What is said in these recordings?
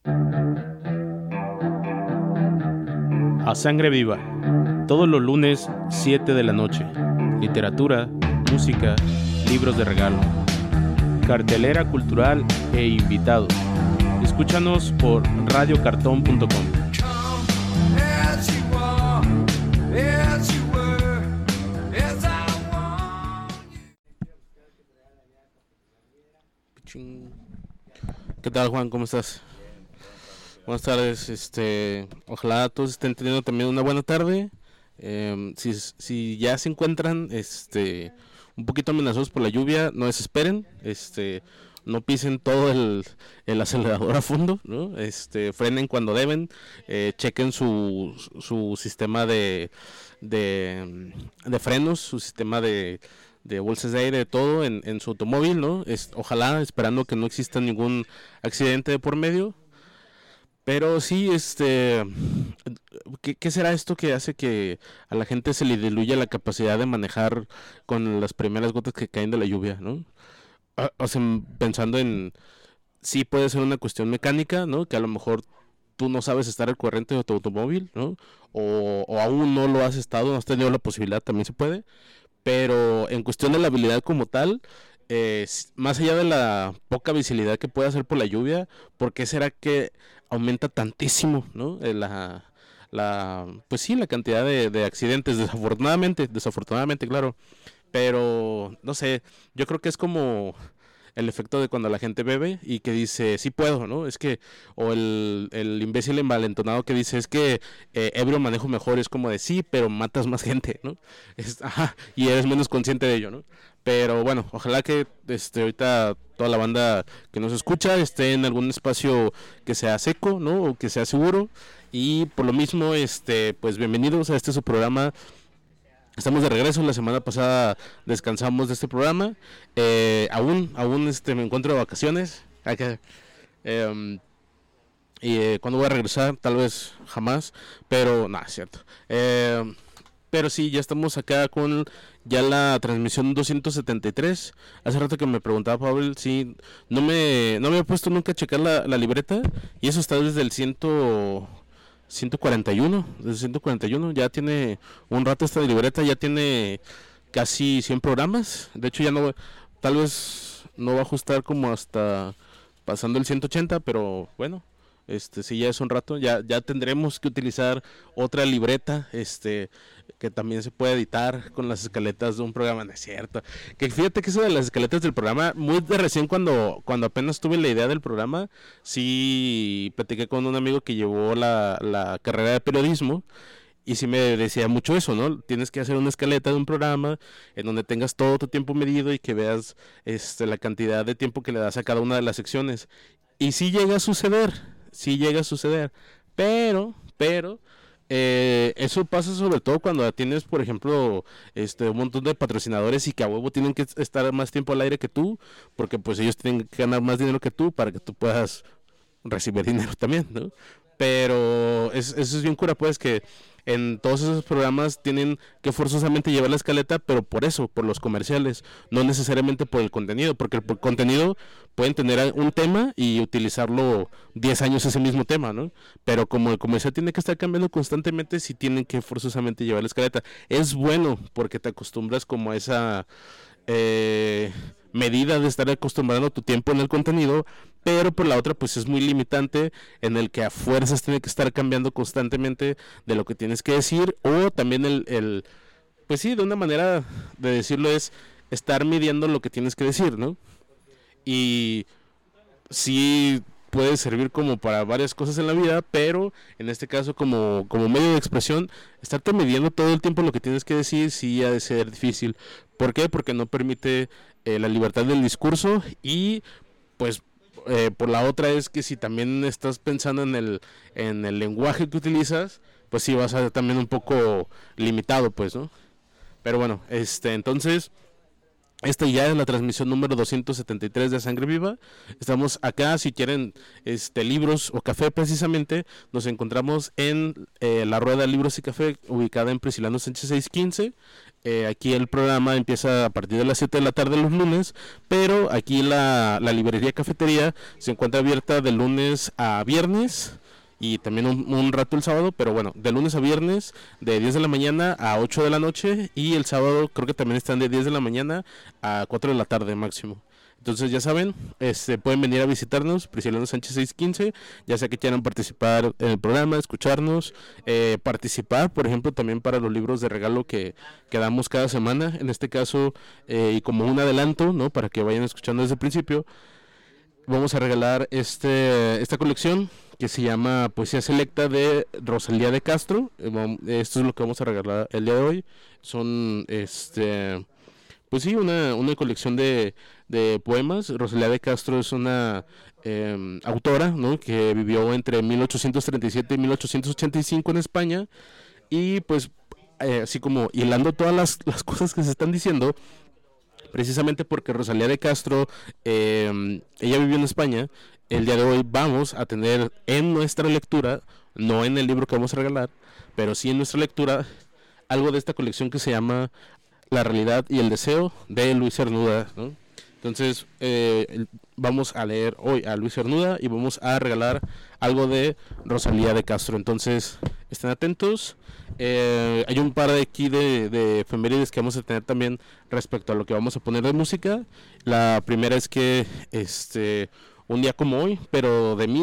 A Sangre Viva, todos los lunes 7 de la noche. Literatura, música, libros de regalo, cartelera cultural e invitados. Escúchanos por radiocartón.com. ¿Qué tal, Juan? ¿Cómo estás? Buenas tardes. Ojalá todos estén teniendo también una buena tarde. Si ya se encuentran un poquito amenazados por la lluvia, no desesperen. No pisen todo el acelerador a fondo, ¿no? Frenen cuando deben. Chequen su sistema de frenos, su sistema de bolsas de aire, de todo en su automóvil, ¿no? Ojalá, esperando que no exista ningún accidente de por medio. Pero sí, ¿qué será esto que hace que a la gente se le diluya la capacidad de manejar con las primeras gotas que caen de la lluvia, ¿no? O sea, pensando en, sí puede ser una cuestión mecánica, ¿no? Que a lo mejor tú no sabes estar al corriente de tu automóvil, ¿no? O aún no lo has estado, no has tenido la posibilidad, también se puede. Pero en cuestión de la habilidad como tal, más allá de la poca visibilidad que puede hacer por la lluvia, ¿por qué será que aumenta tantísimo, ¿no? Pues sí, la cantidad de accidentes, desafortunadamente, claro. Pero, no sé, yo creo que es como el efecto de cuando la gente bebe y que dice, sí puedo, ¿no? Es que, o el imbécil envalentonado que dice, es que ebrio manejo mejor, es como de, sí, pero matas más gente, ¿no? Y eres menos consciente de ello, ¿no? Pero bueno, ojalá que ahorita toda la banda que nos escucha esté en algún espacio que sea seco, ¿no? O que sea seguro. Y por lo mismo, pues bienvenidos a su programa. Estamos de regreso. La semana pasada descansamos de este programa. Aún me encuentro de vacaciones. ¿Cuándo voy a regresar? Tal vez jamás. Pero nada, es cierto. Pero sí, ya estamos acá con ya la transmisión 273. Hace rato que me preguntaba Pavel si no me he puesto nunca a checar la libreta. Y eso está desde el 141. Desde 141 ya tiene un rato esta libreta, ya tiene casi 100 programas. De hecho ya no, tal vez no va a ajustar como hasta pasando el 180, pero bueno, sí ya es un rato, ya tendremos que utilizar otra libreta, que también se puede editar con las escaletas de un programa, no es cierto. Que fíjate que eso de las escaletas del programa, muy de recién cuando apenas tuve la idea del programa, sí platiqué con un amigo que llevó la carrera de periodismo. Y sí me decía mucho eso, ¿no? Tienes que hacer una escaleta de un programa en donde tengas todo tu tiempo medido y que veas la cantidad de tiempo que le das a cada una de las secciones. Y sí llega a suceder, pero eso pasa sobre todo cuando tienes, por ejemplo, un montón de patrocinadores y que a huevo tienen que estar más tiempo al aire que tú, porque pues ellos tienen que ganar más dinero que tú para que tú puedas recibir dinero también, ¿no? Pero eso es bien cura, pues, que en todos esos programas tienen que forzosamente llevar la escaleta, pero por eso, por los comerciales, no necesariamente por el contenido, porque el contenido pueden tener un tema y utilizarlo 10 años ese mismo tema, ¿no? Pero como el comercial tiene que estar cambiando constantemente, sí tienen que forzosamente llevar la escaleta. Es bueno porque te acostumbras como a esa medida de estar acostumbrando tu tiempo en el contenido, pero por la otra pues es muy limitante en el que a fuerzas tiene que estar cambiando constantemente de lo que tienes que decir, o también pues sí, de una manera de decirlo es estar midiendo lo que tienes que decir, ¿no? Y sí puede servir como para varias cosas en la vida, pero en este caso como medio de expresión, estarte midiendo todo el tiempo lo que tienes que decir sí ha de ser difícil. ¿Por qué? Porque no permite la libertad del discurso y pues por la otra es que si también estás pensando en el lenguaje que utilizas, pues sí vas a ser también un poco limitado, pues, ¿no? Pero bueno, entonces Esta ya es la transmisión número 273 de Sangre Viva. Estamos acá, si quieren libros o café precisamente, nos encontramos en la Rueda de Libros y Café, ubicada en Prisciliano Sánchez 615. Aquí el programa empieza a partir de las 7 de la tarde los lunes, pero aquí la librería cafetería se encuentra abierta de lunes a viernes y también un rato el sábado, pero bueno, de lunes a viernes de 10 de la mañana a 8 de la noche, y el sábado creo que también están de 10 de la mañana a 4 de la tarde máximo. Entonces ya saben, pueden venir a visitarnos, Prisciliano Sánchez 615, ya sea que quieran participar en el programa, escucharnos, participar, por ejemplo, también para los libros de regalo que damos cada semana, en este caso, y como un adelanto, ¿no? Para que vayan escuchando desde el principio, vamos a regalar esta colección que se llama Poesía Selecta de Rosalía de Castro. Esto es lo que vamos a regalar el día de hoy. Son pues sí, una colección de poemas. Rosalía de Castro es una autora, ¿no? Que vivió entre 1837 y 1885 en España, y pues así como hilando todas las cosas que se están diciendo, precisamente porque Rosalía de Castro, ella vivió en España, el día de hoy vamos a tener en nuestra lectura, no en el libro que vamos a regalar, pero sí en nuestra lectura, algo de esta colección que se llama La realidad y el deseo, de Luis Cernuda, ¿no? Entonces, vamos a leer hoy a Luis Cernuda y vamos a regalar algo de Rosalía de Castro. Entonces, estén atentos. Hay un par de aquí de efemérides que vamos a tener también respecto a lo que vamos a poner de música. La primera es que un día como hoy, pero de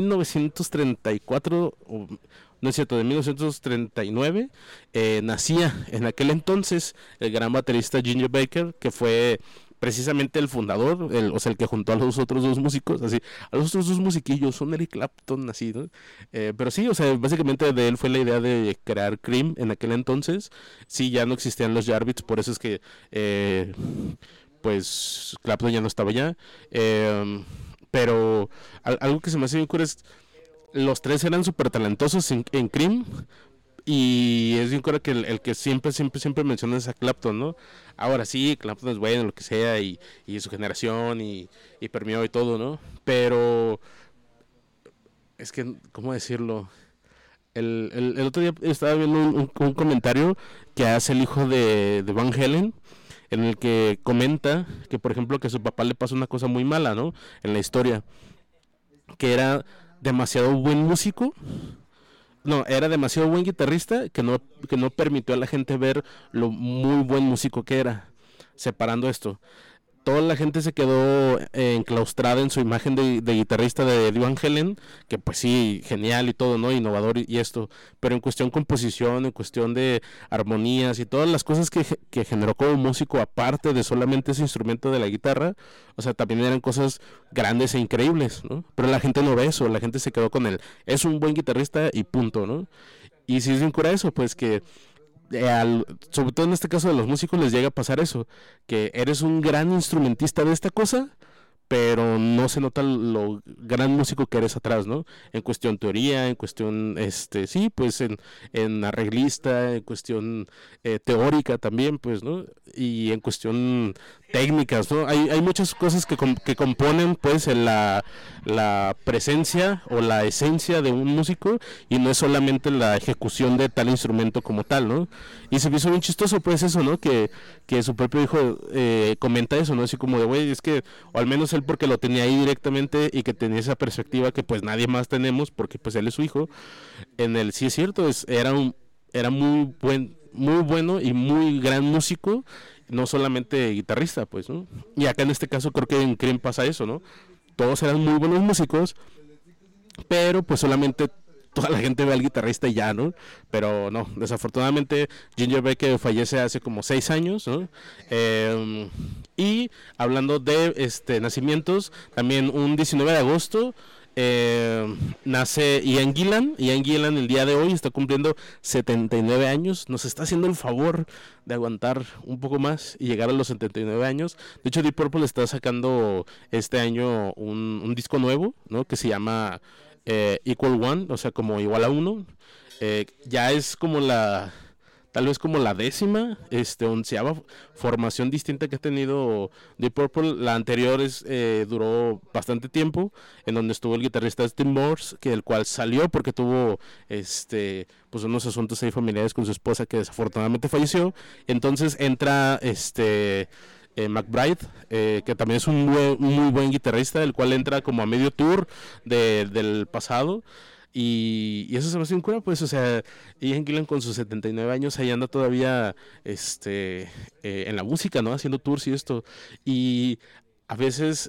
1934, no es cierto, de 1939, nacía en aquel entonces el gran baterista Ginger Baker, que fue precisamente el fundador, o sea, el que juntó a los otros dos músicos, así, a los otros dos musiquillos, son Eric Clapton, así, ¿no? Pero sí, o sea, básicamente de él fue la idea de crear Cream en aquel entonces. Sí, ya no existían los Yardbirds, por eso es que, pues, Clapton ya no estaba allá. Pero algo que se me hace bien curioso es, los tres eran súper talentosos en Cream, y es bien claro que el que siempre menciona es a Clapton, ¿no? Ahora sí, Clapton es bueno, lo que sea, y su generación, y permeó y todo, ¿no? Pero es que, ¿cómo decirlo? El otro día estaba viendo un comentario que hace el hijo de Van Halen, en el que comenta que, por ejemplo, que a su papá le pasó una cosa muy mala, ¿no? En la historia, que era demasiado buen músico. No, era demasiado buen guitarrista, que no permitió a la gente ver lo muy buen músico que era. Separando esto, toda la gente se quedó enclaustrada en su imagen de guitarrista de Eddie Van Halen, que pues sí, genial y todo, ¿no? Innovador y esto, pero en cuestión composición, en cuestión de armonías y todas las cosas que generó como músico, aparte de solamente ese instrumento de la guitarra, o sea, también eran cosas grandes e increíbles, ¿no? Pero la gente no ve eso, la gente se quedó con él, es un buen guitarrista y punto, ¿no? Y si es bien cura eso, pues que sobre todo en este caso de los músicos les llega a pasar eso, que eres un gran instrumentista de esta cosa, pero no se nota lo gran músico que eres atrás, ¿no? En cuestión teoría, en cuestión, sí, pues en arreglista, en cuestión teórica también, pues, ¿no? Y en cuestión técnicas, ¿no? Hay muchas cosas que componen, pues, la presencia o la esencia de un músico, y no es solamente la ejecución de tal instrumento como tal, ¿no? Y se me hizo bien chistoso, pues, eso, ¿no? Que su propio hijo comenta eso, ¿no? Así como de, güey, es que, o al menos él porque lo tenía ahí directamente y que tenía esa perspectiva que pues nadie más tenemos, porque pues él es su hijo, sí es cierto, era muy bueno y muy gran músico, no solamente guitarrista, pues, ¿no? Y acá en este caso creo que en Cream pasa eso, ¿no? Todos eran muy buenos músicos, pero pues solamente toda la gente ve al guitarrista y ya, ¿no? Pero no, desafortunadamente Ginger Baker fallece hace como 6 años, ¿no? Y hablando de nacimientos, también un 19 de agosto nace Ian Gillan. Ian Gillan el día de hoy está cumpliendo 79 años, nos está haciendo el favor de aguantar un poco más y llegar a los 79 años. De hecho, Deep Purple está sacando este año un disco nuevo, ¿no? Que se llama Equal One, o sea, como igual a uno. Ya es como tal vez como la décima, onceava formación distinta que ha tenido Deep Purple. La anterior duró bastante tiempo, en donde estuvo el guitarrista Tim Morse, que el cual salió porque tuvo pues unos asuntos ahí familiares con su esposa que desafortunadamente falleció. Entonces entra McBride, que también es un muy buen guitarrista, el cual entra como a medio tour del pasado. Y eso se me hace un cura, pues, o sea, Ian Gillan con sus 79 años ahí anda todavía en la música, ¿no? Haciendo tours y esto. Y a veces,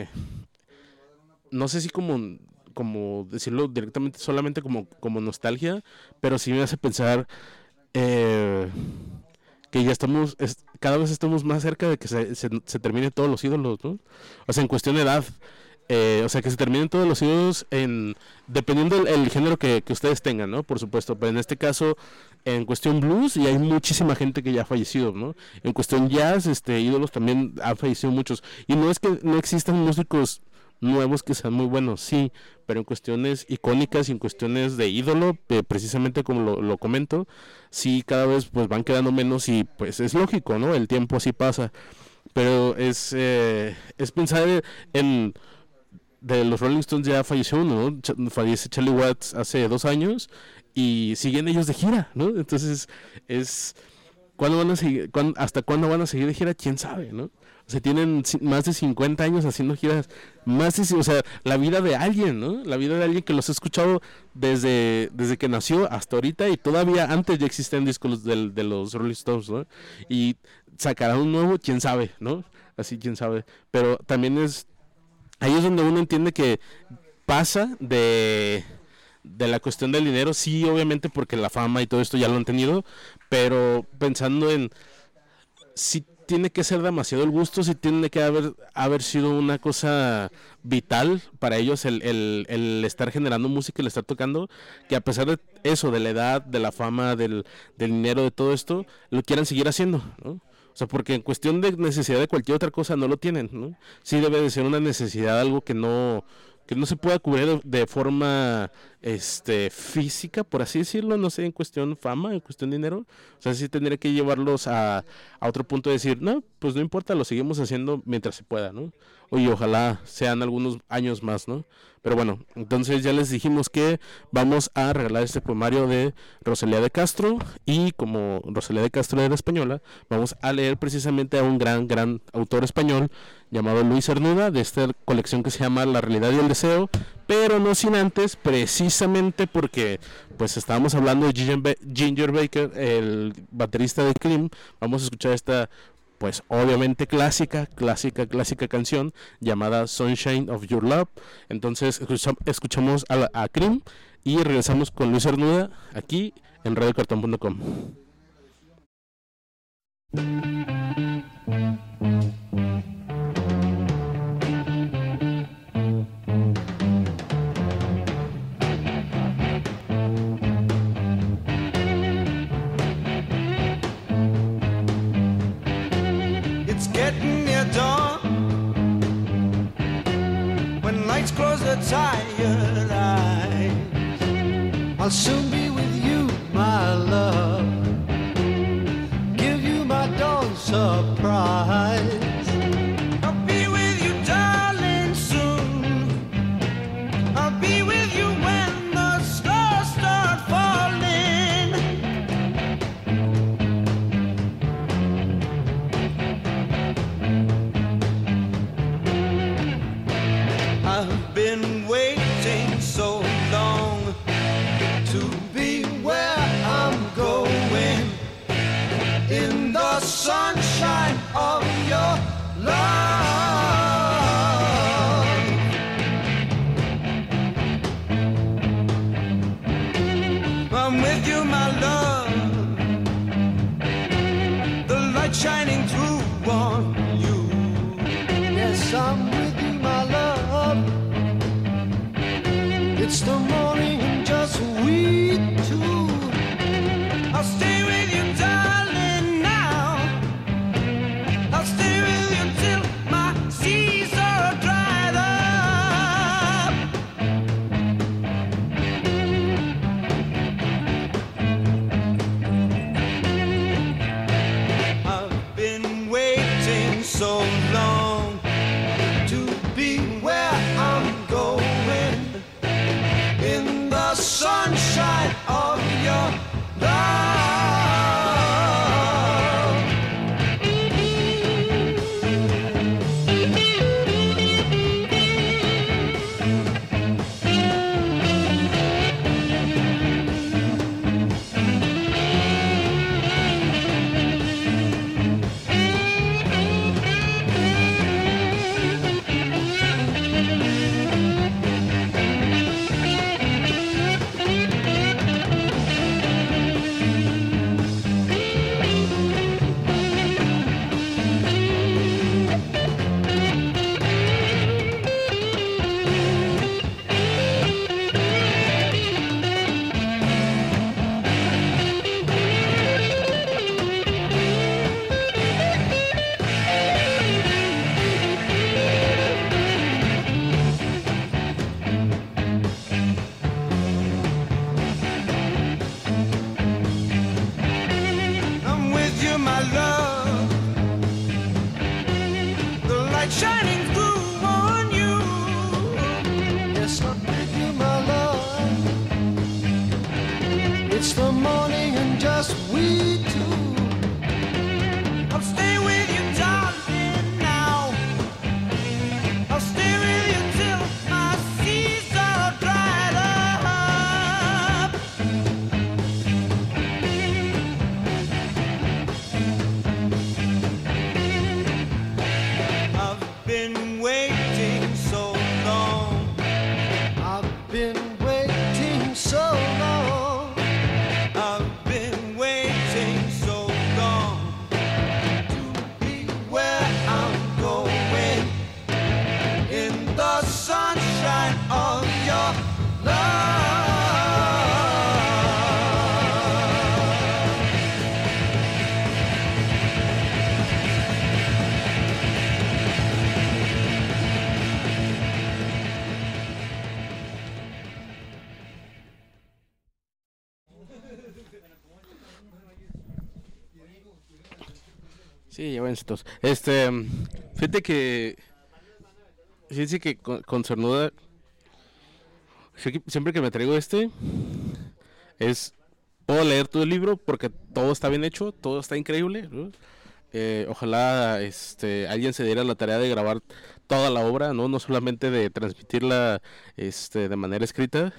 no sé si como decirlo directamente, solamente como nostalgia, pero sí me hace pensar eh, que ya cada vez estamos más cerca de que se terminen todos los ídolos, ¿no? O sea, en cuestión de edad. O sea, que se terminen todos los ídolos dependiendo el género que ustedes tengan, ¿no? Por supuesto, pero en este caso, en cuestión blues, y hay muchísima gente que ya ha fallecido, ¿no? En cuestión jazz, ídolos también han fallecido muchos. Y no es que no existan músicos nuevos que sean muy buenos, sí, pero en cuestiones icónicas y en cuestiones de ídolo, precisamente como lo comento, sí, cada vez pues van quedando menos y pues es lógico, ¿no? El tiempo así pasa, pero es pensar en de los Rolling Stones ya falleció uno, ¿no? Fallece Charlie Watts hace 2 años y siguen ellos de gira, ¿no? Entonces es ¿cuándo van a seguir, hasta cuándo van a seguir de gira? ¿Quién sabe, no? O sea, tienen más de 50 años haciendo giras, o sea, la vida de alguien, ¿no? La vida de alguien que los ha escuchado desde que nació hasta ahorita y todavía antes ya existen discos de los Rolling Stones, ¿no? Y sacarán un nuevo, quién sabe, ¿no? Así, quién sabe. Pero también ahí es donde uno entiende que pasa de la cuestión del dinero, sí, obviamente porque la fama y todo esto ya lo han tenido, pero pensando en si tiene que ser demasiado el gusto, si tiene que haber sido una cosa vital para ellos el estar generando música, el estar tocando, que a pesar de eso, de la edad, de la fama, del dinero, de todo esto, lo quieran seguir haciendo, ¿no? O sea, porque en cuestión de necesidad de cualquier otra cosa no lo tienen, ¿no? Sí debe de ser una necesidad, algo que no se pueda cubrir de forma física, por así decirlo, no sé, en cuestión fama, en cuestión dinero. O sea, sí tendría que llevarlos a otro punto de decir, no, pues no importa, lo seguimos haciendo mientras se pueda, ¿no? Oye, ojalá sean algunos años más, ¿no? Pero bueno, entonces ya les dijimos que vamos a regalar este poemario de Rosalía de Castro, y como Rosalía de Castro era española, vamos a leer precisamente a un gran autor español llamado Luis Cernuda, de esta colección que se llama La realidad y el deseo, pero no sin antes, precisamente porque pues estábamos hablando de Ginger Baker, el baterista de Cream, vamos a escuchar esta pues obviamente clásica canción llamada Sunshine of Your Love. Entonces escuchamos a Cream y regresamos con Luis Cernuda aquí en radiocartón.com. Getting near dawn, when lights close their tired eyes, I'll soon be with you, my love, give you my dawn surprise. I'll be with you, darling, soon. I'll be with you when the stars start falling. I've been waiting so long to be where I'm going, in the sunshine of your love. I'm with you, my love, the light shining through on you. Yes, I'm with you, my love. It's the morning and just we two. I'll stay with you, darling, now. I'll stay with you till my seas are dried up. Sí, ya váyanse todos. Fíjate que, fíjate que con Cernuda, siempre que me traigo es, puedo leer todo el libro porque todo está bien hecho, todo está increíble, ¿no? Ojalá alguien se diera la tarea de grabar toda la obra, no solamente de transmitirla de manera escrita,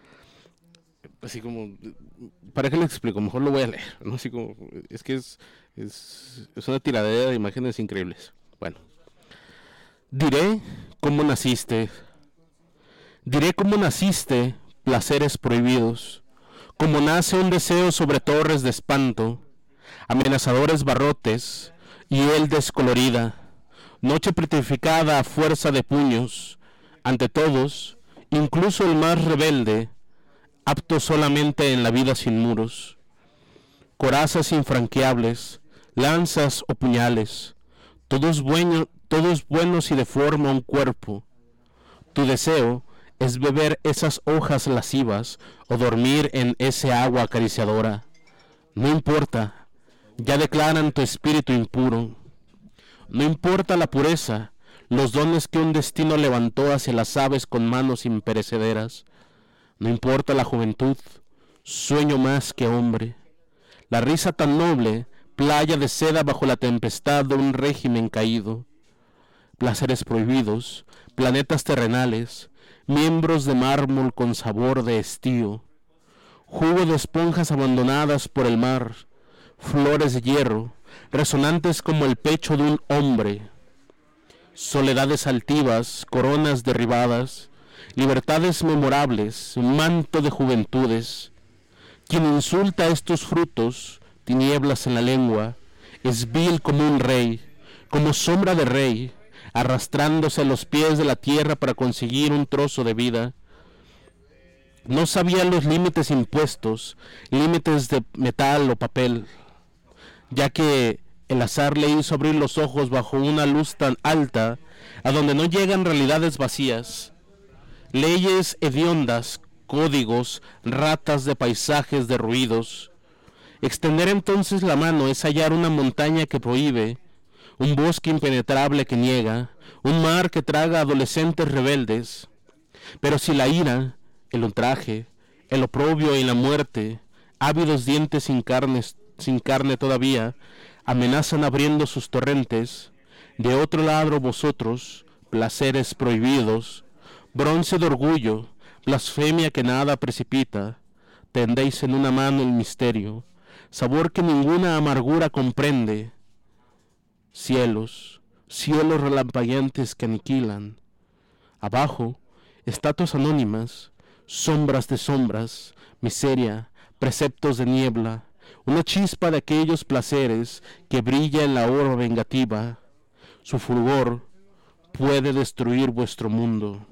así como, ¿para qué le explico? Mejor lo voy a leer, ¿no? Así como, es que es una tiradera de imágenes increíbles. Bueno, diré cómo naciste, diré cómo naciste, placeres prohibidos, como nace un deseo sobre torres de espanto, amenazadores barrotes, y él descolorida, noche petrificada a fuerza de puños, ante todos, incluso el más rebelde, apto solamente en la vida sin muros, corazas infranqueables, lanzas o puñales, todos buenos y de forma un cuerpo. Tu deseo es beber esas hojas lascivas o dormir en ese agua acariciadora. No importa, ya declaran tu espíritu impuro. No importa la pureza, los dones que un destino levantó hacia las aves con manos imperecederas. No importa la juventud, sueño más que hombre. La risa tan noble, playa de seda bajo la tempestad de un régimen caído. Placeres prohibidos, planetas terrenales, miembros de mármol con sabor de estío, jugo de esponjas abandonadas por el mar, flores de hierro, resonantes como el pecho de un hombre, soledades altivas, coronas derribadas, libertades memorables, manto de juventudes. Quien insulta estos frutos, tinieblas en la lengua, es vil como un rey, como sombra de rey, arrastrándose a los pies de la tierra para conseguir un trozo de vida. No sabía los límites impuestos, límites de metal o papel, ya que el azar le hizo abrir los ojos bajo una luz tan alta, a donde no llegan realidades vacías, leyes hediondas, códigos, ratas de paisajes derruidos. Extender entonces la mano es hallar una montaña que prohíbe, un bosque impenetrable que niega, un mar que traga adolescentes rebeldes. Pero si la ira, el ultraje, el oprobio y la muerte, ávidos dientes sin carne todavía, amenazan abriendo sus torrentes, de otro lado vosotros, placeres prohibidos, bronce de orgullo, blasfemia que nada precipita, tendéis en una mano el misterio, sabor que ninguna amargura comprende. Cielos, cielos relampagueantes que aniquilan. Abajo, estatuas anónimas, sombras de sombras, miseria, preceptos de niebla, una chispa de aquellos placeres que brilla en la hora vengativa. Su fulgor puede destruir vuestro mundo.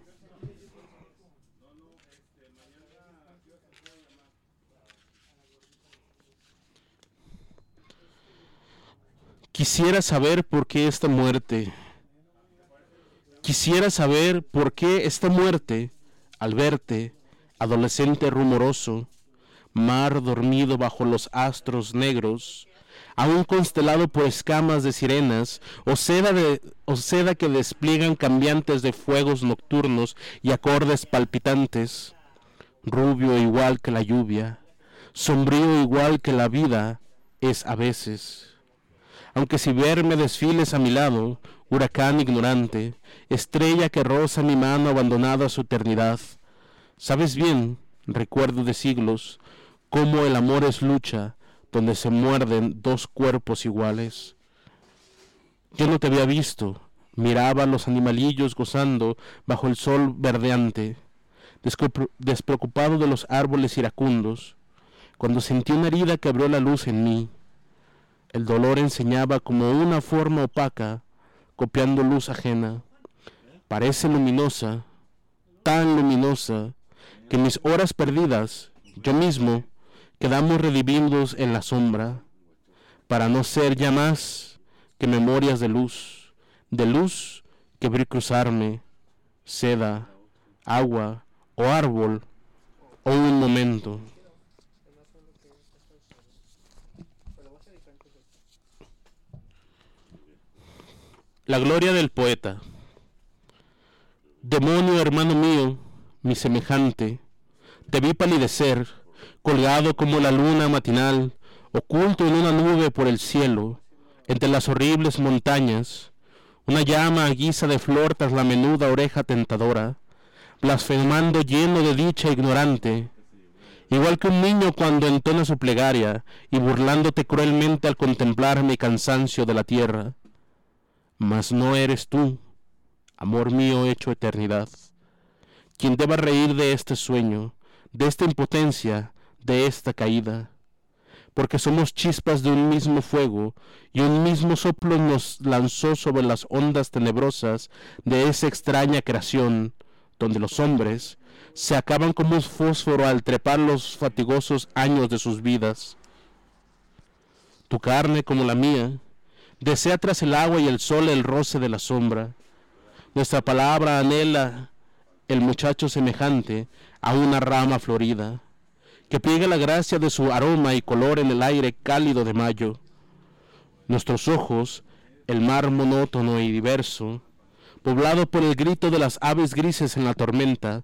Quisiera saber por qué esta muerte. Quisiera saber por qué esta muerte, al verte, adolescente rumoroso, mar dormido bajo los astros negros, aún constelado por escamas de sirenas, o seda que despliegan cambiantes de fuegos nocturnos y acordes palpitantes, rubio igual que la lluvia, sombrío igual que la vida es a veces. Aunque si verme desfiles a mi lado, huracán ignorante, estrella que roza mi mano abandonada a su eternidad, sabes bien, recuerdo de siglos, cómo el amor es lucha, donde se muerden dos cuerpos iguales. Yo no te había visto, miraba a los animalillos gozando bajo el sol verdeante, despreocupado de los árboles iracundos, cuando sentí una herida que abrió la luz en mí. El dolor enseñaba como una forma opaca, copiando luz ajena. Parece luminosa, tan luminosa, que mis horas perdidas, yo mismo, quedamos redimidos en la sombra, para no ser ya más que memorias de luz que vi cruzarme, seda, agua o árbol, o un momento. La gloria del poeta. Demonio, hermano mío, mi semejante, te vi palidecer, colgado como la luna matinal, oculto en una nube por el cielo, entre las horribles montañas, una llama a guisa de flor tras la menuda oreja tentadora, blasfemando lleno de dicha ignorante, igual que un niño cuando entona su plegaria y burlándote cruelmente al contemplar mi cansancio de la tierra. Mas no eres tú, amor mío hecho eternidad, quien deba reír de este sueño, de esta impotencia, de esta caída, porque somos chispas de un mismo fuego, y un mismo soplo nos lanzó sobre las ondas tenebrosas de esa extraña creación, donde los hombres se acaban como un fósforo al trepar los fatigosos años de sus vidas. Tu carne, como la mía, desea tras el agua y el sol el roce de la sombra. Nuestra palabra anhela el muchacho semejante a una rama florida, que pliegue la gracia de su aroma y color en el aire cálido de mayo. Nuestros ojos, el mar monótono y diverso, poblado por el grito de las aves grises en la tormenta.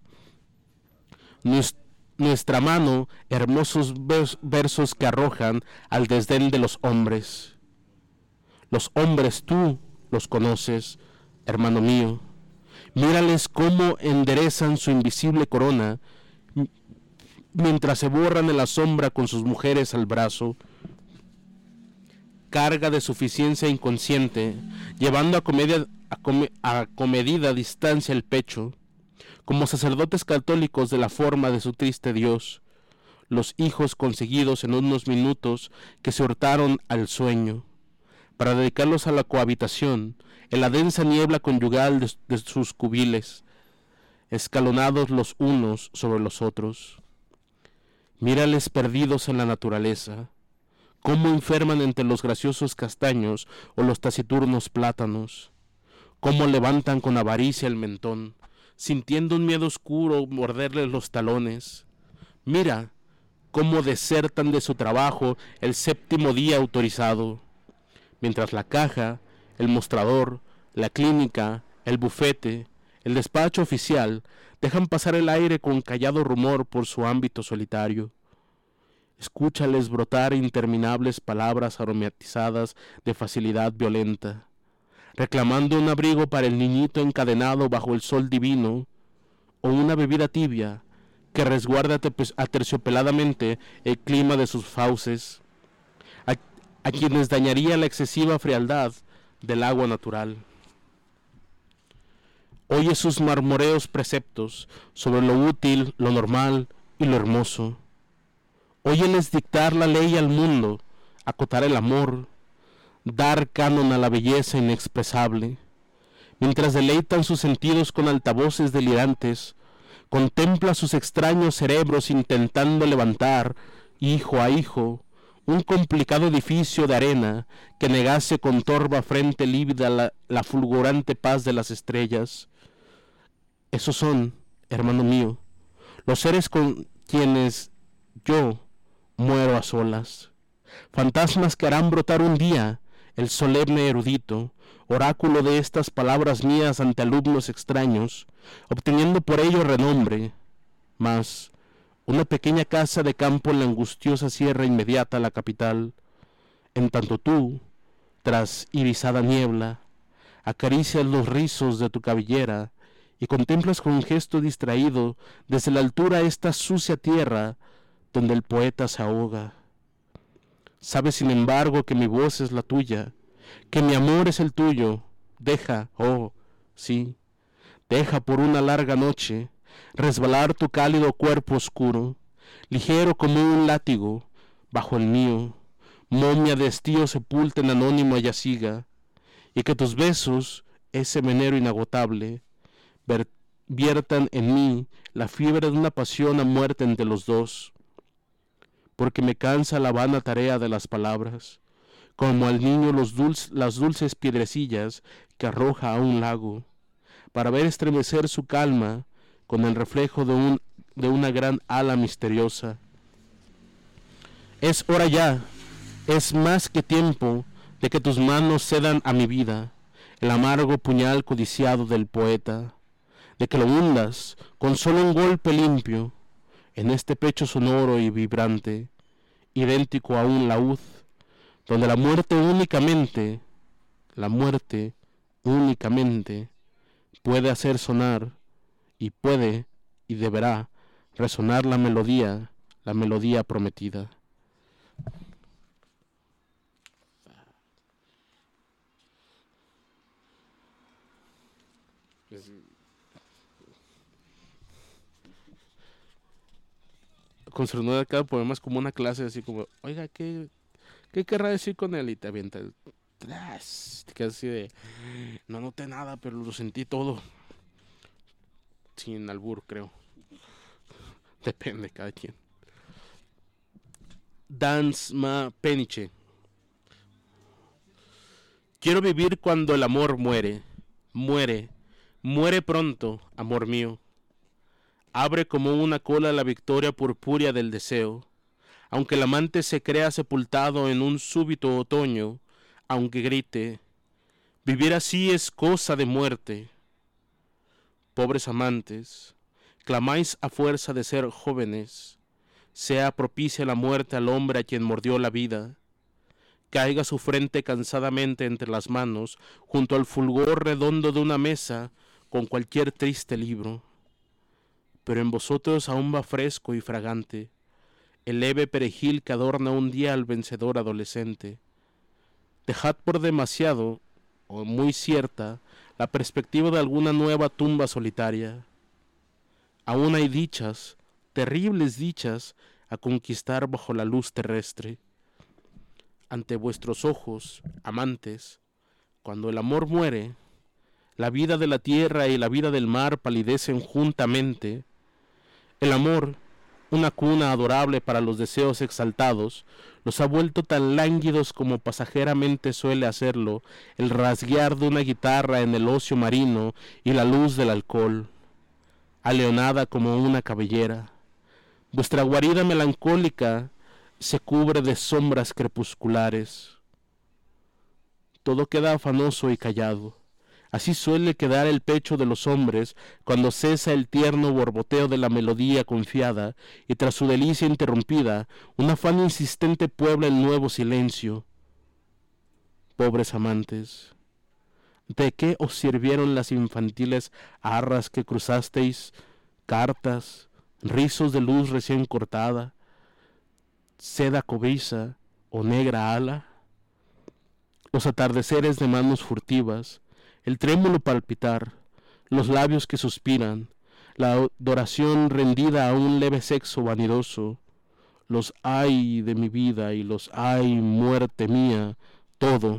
Nuestra mano, hermosos versos que arrojan al desdén de los hombres. Los hombres tú los conoces, hermano mío. Mírales cómo enderezan su invisible corona, mientras se borran en la sombra con sus mujeres al brazo. Carga de suficiencia inconsciente, llevando a comedida distancia el pecho, como sacerdotes católicos de la forma de su triste Dios, los hijos conseguidos en unos minutos que se hurtaron al sueño, para dedicarlos a la cohabitación, en la densa niebla conyugal de sus cubiles, escalonados los unos sobre los otros. Mírales perdidos en la naturaleza, cómo enferman entre los graciosos castaños o los taciturnos plátanos, cómo levantan con avaricia el mentón, sintiendo un miedo oscuro morderles los talones. Mira cómo desertan de su trabajo el séptimo día autorizado, mientras la caja, el mostrador, la clínica, el bufete, el despacho oficial dejan pasar el aire con callado rumor por su ámbito solitario. Escúchales brotar interminables palabras aromatizadas de facilidad violenta, reclamando un abrigo para el niñito encadenado bajo el sol divino, o una bebida tibia que resguarda aterciopeladamente el clima de sus fauces, a quienes dañaría la excesiva frialdad del agua natural. Oye sus marmoreos preceptos sobre lo útil, lo normal y lo hermoso. Óyeles dictar la ley al mundo, acotar el amor, dar canon a la belleza inexpresable, mientras deleitan sus sentidos con altavoces delirantes. Contempla sus extraños cerebros intentando levantar, hijo a hijo, un complicado edificio de arena que negase con torva frente lívida la fulgurante paz de las estrellas. Esos son, hermano mío, los seres con quienes yo muero a solas, fantasmas que harán brotar un día el solemne erudito, oráculo de estas palabras mías ante alumnos extraños, obteniendo por ello renombre, mas una pequeña casa de campo en la angustiosa sierra inmediata a la capital, en tanto tú, tras irisada niebla, acaricias los rizos de tu cabellera y contemplas con un gesto distraído desde la altura esta sucia tierra donde el poeta se ahoga. Sabes sin embargo que mi voz es la tuya, que mi amor es el tuyo. Deja, oh, sí, deja por una larga noche resbalar tu cálido cuerpo oscuro, ligero como un látigo, bajo el mío, momia de estío sepulta en anónima yaciga, y que tus besos, ese veneno inagotable, viertan en mí la fiebre de una pasión a muerte entre los dos, porque me cansa la vana tarea de las palabras, como al niño las dulces piedrecillas que arroja a un lago, para ver estremecer su calma con el reflejo de una gran ala misteriosa. Es hora ya, es más que tiempo de que tus manos cedan a mi vida el amargo puñal codiciado del poeta, de que lo hundas con solo un golpe limpio en este pecho sonoro y vibrante, idéntico a un laúd, donde la muerte únicamente puede hacer sonar y puede y deberá resonar la melodía prometida. Construir cada poema es como una clase, así como, oiga, ¿qué querrá decir con él? Y te avienta el tras, te quedas así de, no noté nada, pero lo sentí todo. Sin albur, creo. Depende de cada quien. Dansma Peniche. Quiero vivir cuando el amor muere. Muere pronto, amor mío. Abre como una cola la victoria purpúrea del deseo. Aunque el amante se crea sepultado en un súbito otoño, aunque grite, vivir así es cosa de muerte. Pobres amantes, clamáis a fuerza de ser jóvenes, sea propicia la muerte al hombre a quien mordió la vida, caiga su frente cansadamente entre las manos, junto al fulgor redondo de una mesa, con cualquier triste libro. Pero en vosotros aún va fresco y fragante el leve perejil que adorna un día al vencedor adolescente. Dejad por demasiado, o muy cierta, la perspectiva de alguna nueva tumba solitaria. Aún hay dichas, terribles dichas, a conquistar bajo la luz terrestre. Ante vuestros ojos, amantes, cuando el amor muere, la vida de la tierra y la vida del mar palidecen juntamente. El amor, una cuna adorable para los deseos exaltados, los ha vuelto tan lánguidos como pasajeramente suele hacerlo el rasguear de una guitarra en el ocio marino y la luz del alcohol, aleonada como una cabellera. Vuestra guarida melancólica se cubre de sombras crepusculares. Todo queda afanoso y callado. Así suele quedar el pecho de los hombres cuando cesa el tierno borboteo de la melodía confiada y tras su delicia interrumpida, un afán insistente puebla el nuevo silencio. Pobres amantes, ¿de qué os sirvieron las infantiles arras que cruzasteis, cartas, rizos de luz recién cortada, seda cobriza o negra ala? Los atardeceres de manos furtivas, el trémulo palpitar, los labios que suspiran, la adoración rendida a un leve sexo vanidoso, los ay de mi vida y los ay muerte mía, todo,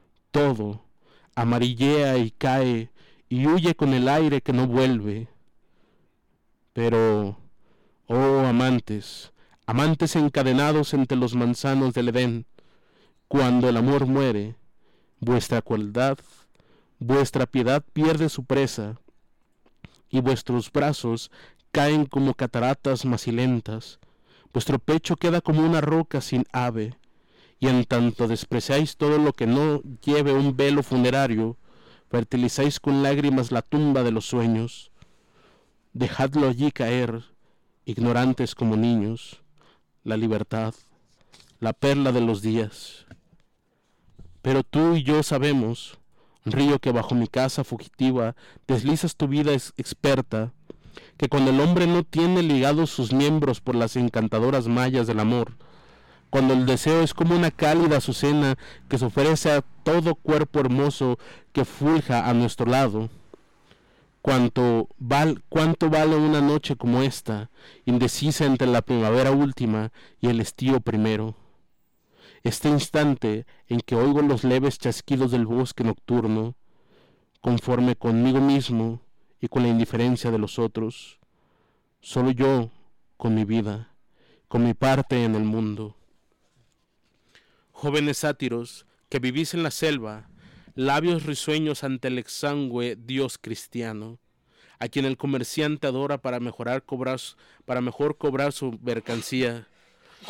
amarillea y cae y huye con el aire que no vuelve. Pero, oh amantes, amantes encadenados entre los manzanos del Edén, cuando el amor muere, vuestra crueldad, vuestra piedad pierde su presa, y vuestros brazos caen como cataratas macilentas, vuestro pecho queda como una roca sin ave, y en tanto despreciáis todo lo que no lleve un velo funerario, fertilizáis con lágrimas la tumba de los sueños. Dejadlo allí caer, ignorantes como niños, la libertad, la perla de los días. Pero tú y yo sabemos, río que bajo mi casa fugitiva deslizas tu vida experta, que cuando el hombre no tiene ligados sus miembros por las encantadoras mallas del amor, cuando el deseo es como una cálida azucena que se ofrece a todo cuerpo hermoso que fulja a nuestro lado, ¿cuánto vale una noche como esta, indecisa entre la primavera última y el estío primero? Este instante en que oigo los leves chasquidos del bosque nocturno, conforme conmigo mismo y con la indiferencia de los otros, solo yo con mi vida, con mi parte en el mundo. Jóvenes sátiros que vivís en la selva, labios risueños ante el exangüe Dios cristiano, a quien el comerciante adora para mejor cobrar su mercancía.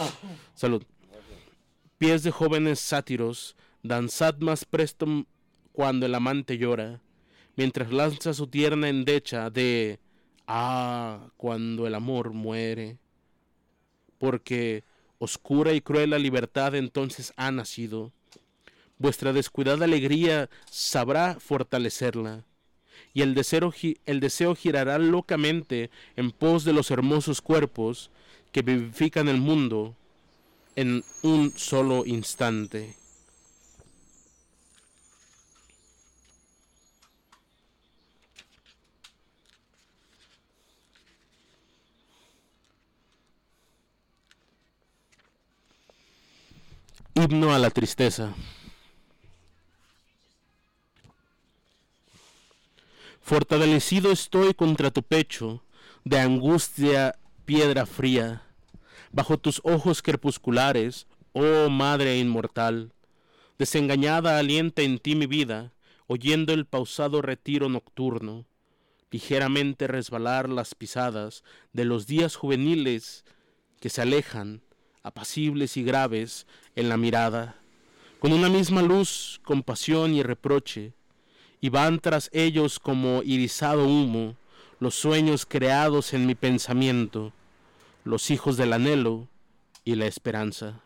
Salud. Pies de jóvenes sátiros, danzad más presto cuando el amante llora, mientras lanza su tierna endecha de cuando el amor muere. Porque oscura y cruel la libertad entonces ha nacido. Vuestra descuidada alegría sabrá fortalecerla, y el deseo girará locamente en pos de los hermosos cuerpos que vivifican el mundo en un solo instante. Himno a la tristeza. Fortalecido estoy contra tu pecho, de angustia piedra fría, bajo tus ojos crepusculares, oh madre inmortal. Desengañada alienta en ti mi vida, oyendo el pausado retiro nocturno, ligeramente resbalar las pisadas de los días juveniles que se alejan, apacibles y graves en la mirada, con una misma luz, compasión y reproche, y van tras ellos como irisado humo los sueños creados en mi pensamiento, los hijos del anhelo y la esperanza.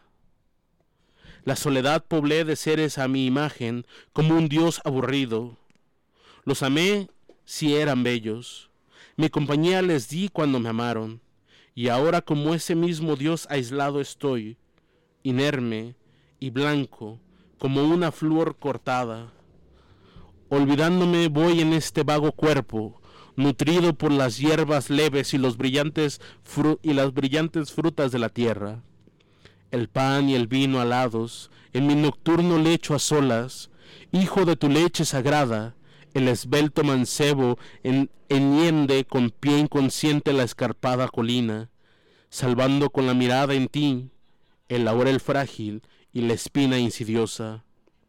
La soledad poblé de seres a mi imagen como un dios aburrido. Los amé si eran bellos, mi compañía les di cuando me amaron, y ahora como ese mismo dios aislado estoy, inerme y blanco como una flor cortada. Olvidándome voy en este vago cuerpo, nutrido por las hierbas leves y las brillantes frutas de la tierra. El pan y el vino alados, en mi nocturno lecho a solas, hijo de tu leche sagrada, el esbelto mancebo enhiende con pie inconsciente la escarpada colina, salvando con la mirada en ti el laurel frágil y la espina insidiosa.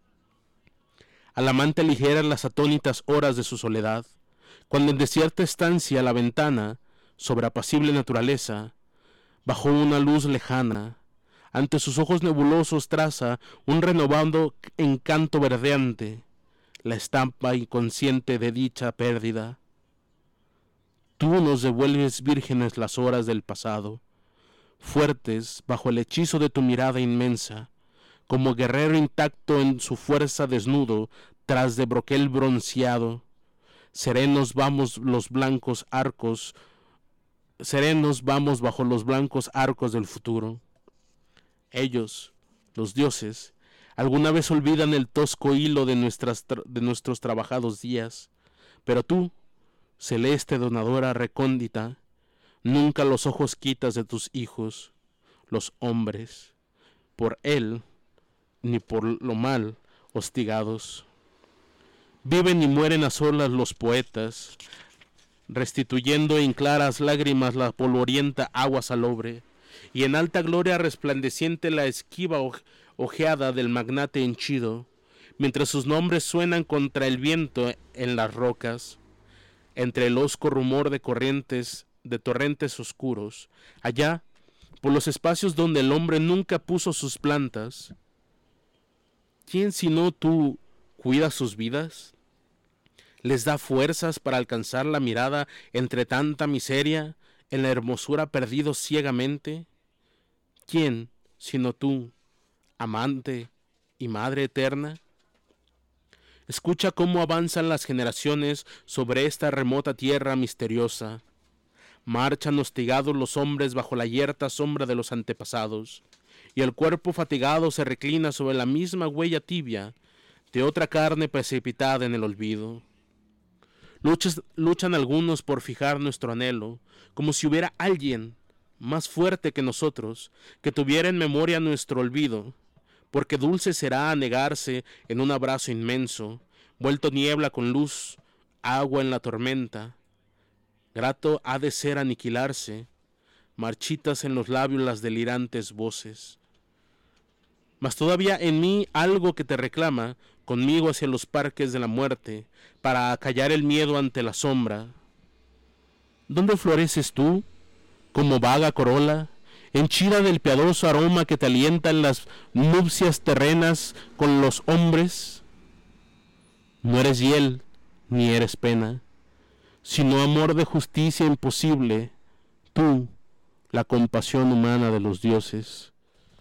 Al amante ligera las atónitas horas de su soledad, cuando en desierta estancia la ventana, sobre apacible naturaleza, bajo una luz lejana, ante sus ojos nebulosos traza un renovado encanto verdeante, la estampa inconsciente de dicha pérdida. Tú nos devuelves vírgenes las horas del pasado, fuertes bajo el hechizo de tu mirada inmensa, como guerrero intacto en su fuerza desnudo, tras de broquel bronceado. Serenos vamos bajo los blancos arcos del futuro. Ellos, los dioses, alguna vez olvidan el tosco hilo de nuestros trabajados días, pero tú, celeste donadora recóndita, nunca los ojos quitas de tus hijos, los hombres, por él ni por lo mal hostigados. Viven y mueren a solas los poetas, restituyendo en claras lágrimas la polvorienta agua salobre, y en alta gloria resplandeciente la esquiva ojeada del magnate henchido, mientras sus nombres suenan contra el viento en las rocas, entre el hosco rumor de torrentes oscuros, allá, por los espacios donde el hombre nunca puso sus plantas. ¿Quién sino tú cuida sus vidas? ¿Les da fuerzas para alcanzar la mirada entre tanta miseria, en la hermosura perdidos ciegamente? ¿Quién sino tú, amante y madre eterna? Escucha cómo avanzan las generaciones sobre esta remota tierra misteriosa. Marchan hostigados los hombres bajo la yerta sombra de los antepasados, y el cuerpo fatigado se reclina sobre la misma huella tibia de otra carne precipitada en el olvido. Luchan algunos por fijar nuestro anhelo, como si hubiera alguien más fuerte que nosotros, que tuviera en memoria nuestro olvido, porque dulce será anegarse en un abrazo inmenso, vuelto niebla con luz, agua en la tormenta. Grato ha de ser aniquilarse, marchitas en los labios las delirantes voces. Mas todavía en mí algo que te reclama conmigo hacia los parques de la muerte, para acallar el miedo ante la sombra. ¿Dónde floreces tú, como vaga corola, henchida del piadoso aroma que te alienta en las nupcias terrenas con los hombres? No eres hiel, ni eres pena, sino amor de justicia imposible, tú, la compasión humana de los dioses.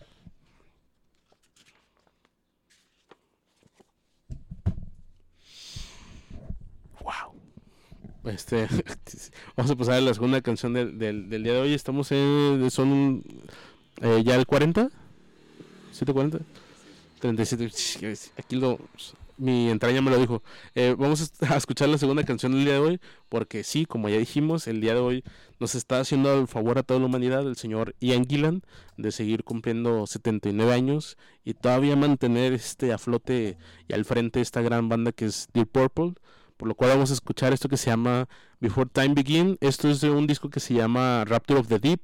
Wow. Vamos a pasar a la segunda canción del día de hoy. Estamos son ya el 40, 740, 37. Aquí mi entraña me lo dijo. Vamos a escuchar la segunda canción del día de hoy, porque sí, como ya dijimos, el día de hoy nos está haciendo el favor a toda la humanidad el señor Ian Gillan de seguir cumpliendo 79 años y todavía mantener a flote y al frente esta gran banda que es Deep Purple, por lo cual vamos a escuchar esto que se llama Before Time Begin. Esto es de un disco que se llama Rapture of the Deep.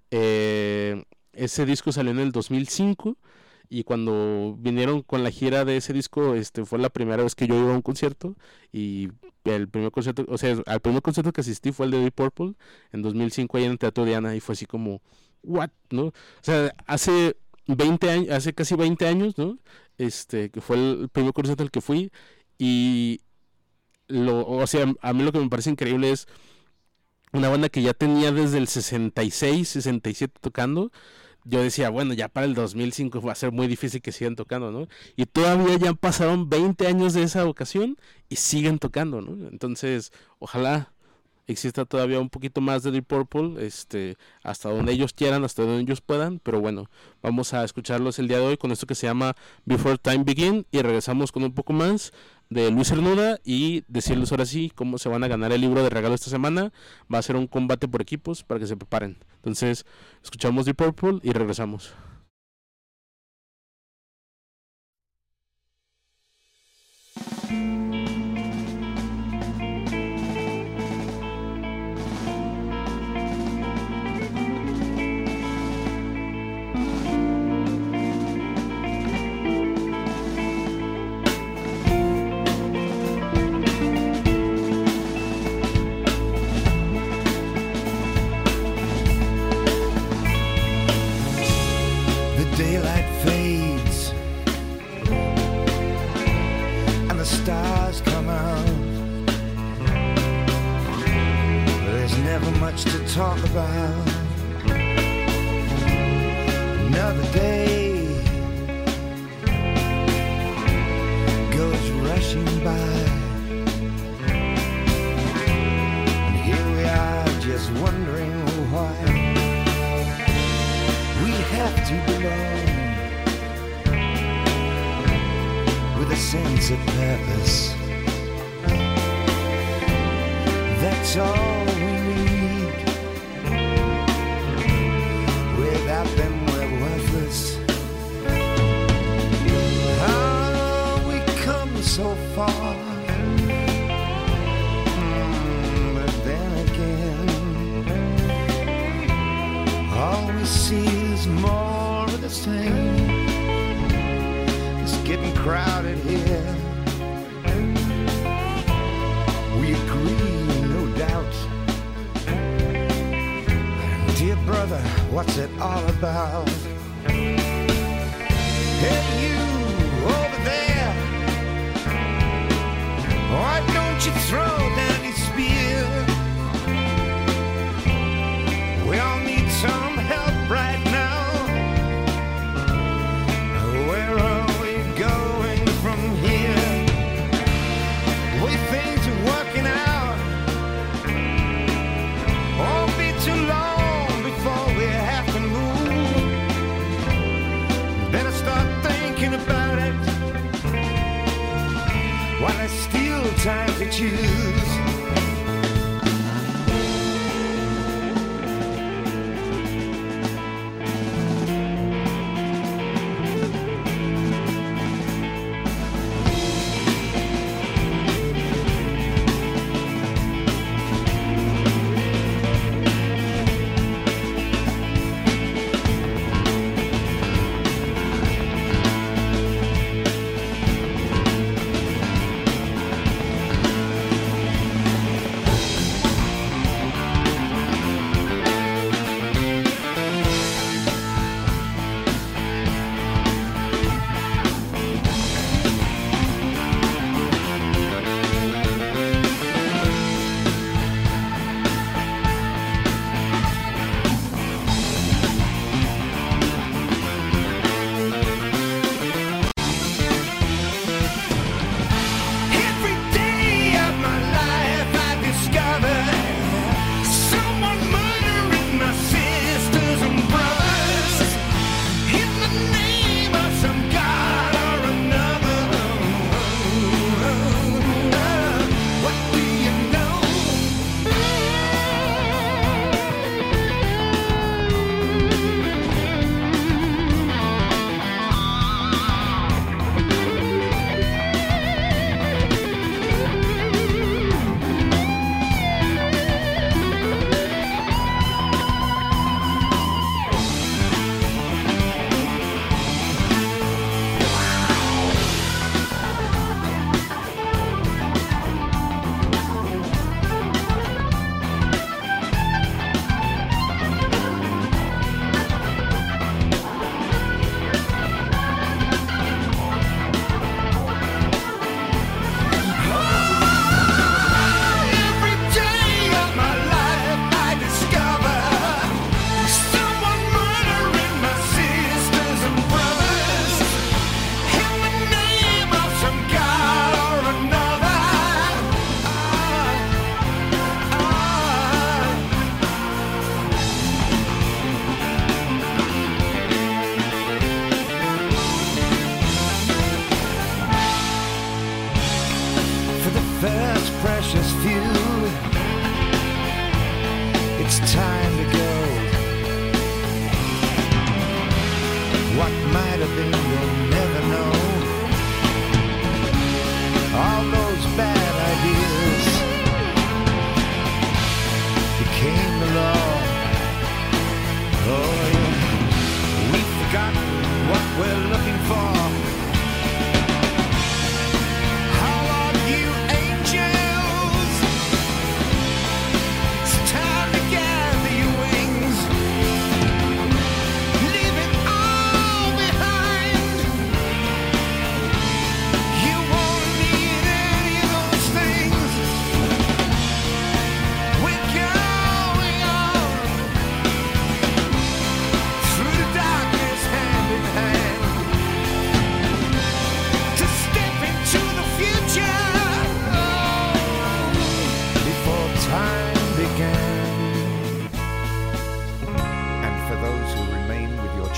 Ese disco salió en el 2005 y cuando vinieron con la gira de ese disco, fue la primera vez que yo iba a un concierto, y el primer concierto, o sea, al primer concierto que asistí fue el de Deep Purple en 2005 ahí en el Teatro Diana, y fue así como, what, ¿no? O sea, hace 20 años, hace casi 20 años, ¿no? Que fue el primer concierto al que fui, y o sea, a mí lo que me parece increíble es una banda que ya tenía desde el 66, 67 tocando. Yo decía, bueno, ya para el 2005 va a ser muy difícil que sigan tocando, ¿no? Y todavía ya pasaron 20 años de esa ocasión y siguen tocando, ¿no? Entonces, ojalá exista todavía un poquito más de Deep Purple, hasta donde ellos quieran, hasta donde ellos puedan, pero bueno, vamos a escucharlos el día de hoy con esto que se llama Before Time Begin, y regresamos con un poco más de Luis Cernuda y decirles ahora sí cómo se van a ganar el libro de regalo esta semana. Va a ser un combate por equipos para que se preparen. Entonces, escuchamos Deep Purple y regresamos. Daylight fades and the stars come out. There's never much to talk about. Another day goes rushing by, and here we are just wondering why we have to belong with a sense of purpose. That's all we need. Without them we're worthless. How we come so far, but then again all we see is more of the same. It's getting crowded here. We agree, no doubt. Dear brother, what's it all about? Hey, you over there, why don't you throw down your spear? We all need some help right now. Where are we going from here? The way things are working out won't be too long before we have to move. Better start thinking about it while there's still time to choose.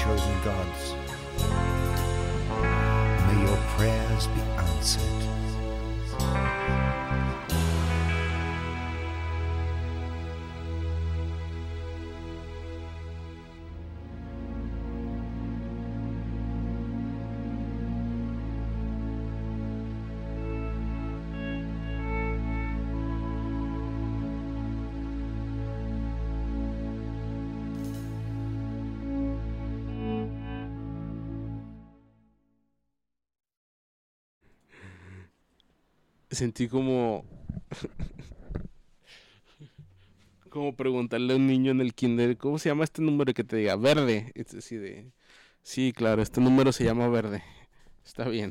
chosen gods. May your prayers be answered. Sentí como como preguntarle a un niño en el kinder, ¿cómo se llama este número? Que te diga, verde. Es así de, sí, claro, este número se llama verde. Está bien.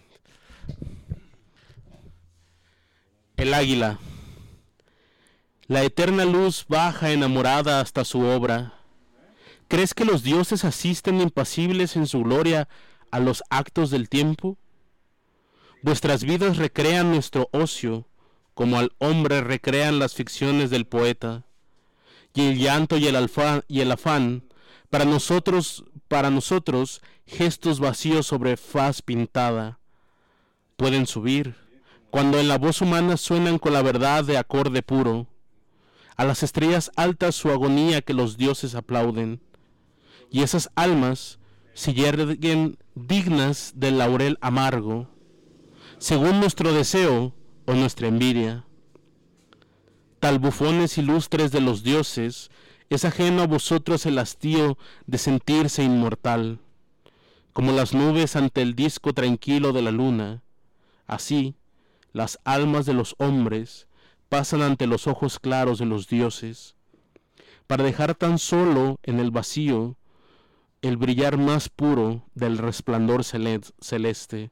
El águila. La eterna luz baja enamorada hasta su obra. ¿Crees que los dioses asisten impasibles en su gloria a los actos del tiempo? Vuestras vidas recrean nuestro ocio, como al hombre recrean las ficciones del poeta. Y el llanto y el afán, para nosotros, gestos vacíos sobre faz pintada, pueden subir, cuando en la voz humana suenan con la verdad de acorde puro. A las estrellas altas su agonía que los dioses aplauden, y esas almas se yerguen dignas del laurel amargo, según nuestro deseo o nuestra envidia. Tal bufones ilustres de los dioses, es ajeno a vosotros el hastío de sentirse inmortal. Como las nubes ante el disco tranquilo de la luna, así las almas de los hombres pasan ante los ojos claros de los dioses, para dejar tan solo en el vacío el brillar más puro del resplandor celeste.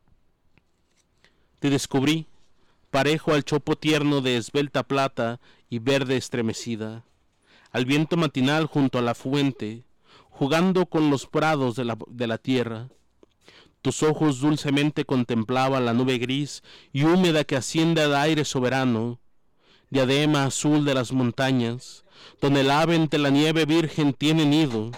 Te descubrí, parejo al chopo tierno de esbelta plata y verde estremecida, al viento matinal junto a la fuente, jugando con los prados de la tierra. Tus ojos dulcemente contemplaban la nube gris y húmeda que asciende al aire soberano, diadema azul de las montañas, donde el ave entre la nieve virgen tiene nido,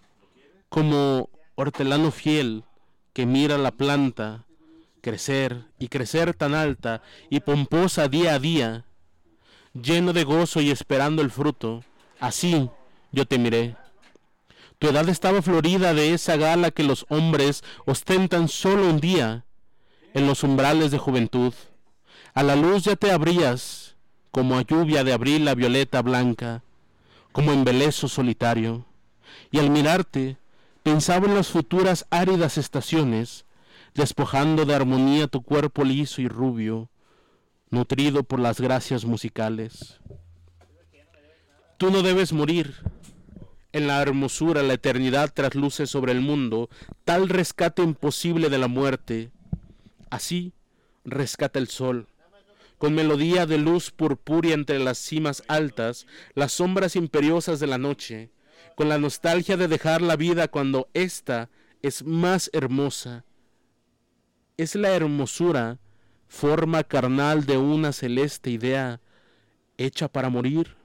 como hortelano fiel que mira la planta crecer y crecer tan alta y pomposa día a día, lleno de gozo y esperando el fruto. Así yo te miré. Tu edad estaba florida de esa gala que los hombres ostentan solo un día en los umbrales de juventud. A la luz ya te abrías, como a lluvia de abril la violeta blanca, como embeleso solitario. Y al mirarte, pensaba en las futuras áridas estaciones, despojando de armonía tu cuerpo liso y rubio, nutrido por las gracias musicales. Tú no debes morir. En la hermosura la eternidad trasluce sobre el mundo tal rescate imposible de la muerte. Así rescata el sol, con melodía de luz purpúrea entre las cimas altas, las sombras imperiosas de la noche, con la nostalgia de dejar la vida cuando ésta es más hermosa. Es la hermosura, forma carnal de una celeste idea hecha para morir.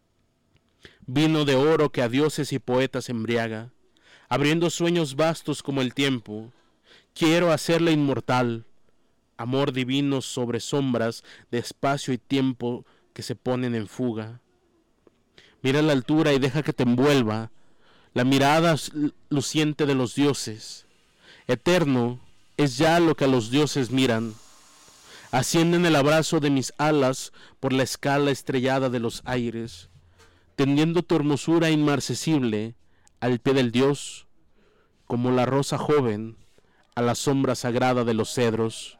Vino de oro que a dioses y poetas embriaga, abriendo sueños vastos como el tiempo. Quiero hacerla inmortal, amor divino sobre sombras de espacio y tiempo que se ponen en fuga. Mira la altura y deja que te envuelva la mirada luciente de los dioses. Eterno es ya lo que a los dioses miran. Ascienden el abrazo de mis alas por la escala estrellada de los aires, tendiendo tu hermosura inmarcesible al pie del Dios, como la rosa joven a la sombra sagrada de los cedros.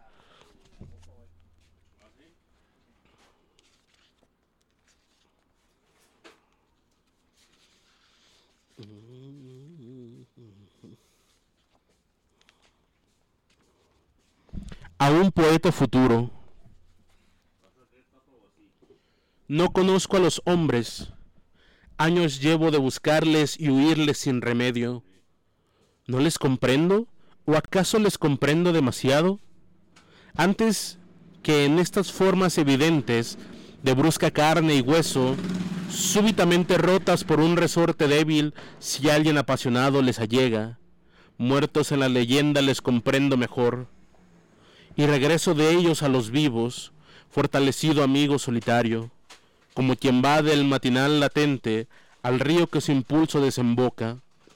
A un poeta futuro. No conozco a los hombres, años llevo de buscarles y huirles sin remedio. ¿No les comprendo? ¿O acaso les comprendo demasiado? Antes que en estas formas evidentes, de brusca carne y hueso, súbitamente rotas por un resorte débil, si alguien apasionado les allega, muertos en la leyenda les comprendo mejor, y regreso de ellos a los vivos, fortalecido amigo solitario, como quien va del matinal latente al río que su impulso desemboca.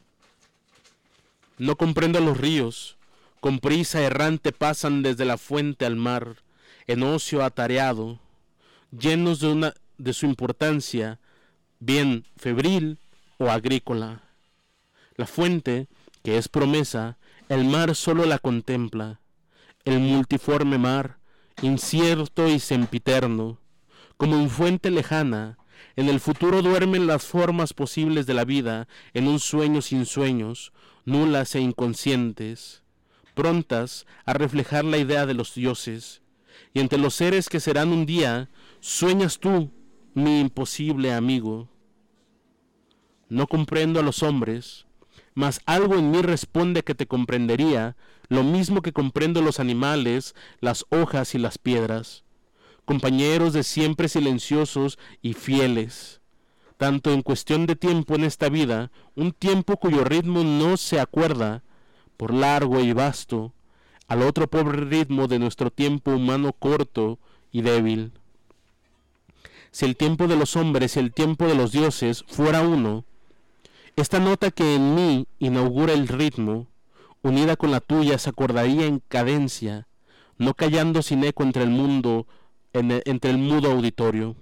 No comprendo a los ríos, con prisa errante pasan desde la fuente al mar, en ocio atareado, llenos de su importancia, bien febril o agrícola. La fuente, que es promesa, el mar solo la contempla, el multiforme mar, incierto y sempiterno, como en fuente lejana, en el futuro duermen las formas posibles de la vida en un sueño sin sueños, nulas e inconscientes, prontas a reflejar la idea de los dioses, y entre los seres que serán un día, sueñas tú, mi imposible amigo. No comprendo a los hombres, mas algo en mí responde que te comprendería, lo mismo que comprendo los animales, las hojas y las piedras, compañeros de siempre silenciosos y fieles, tanto en cuestión de tiempo en esta vida, un tiempo cuyo ritmo no se acuerda, por largo y vasto, al otro pobre ritmo de nuestro tiempo humano corto y débil. Si el tiempo de los hombres y el tiempo de los dioses fuera uno, esta nota que en mí inaugura el ritmo, unida con la tuya, se acordaría en cadencia, no callando sin eco entre el mundo, entre el mudo auditorio.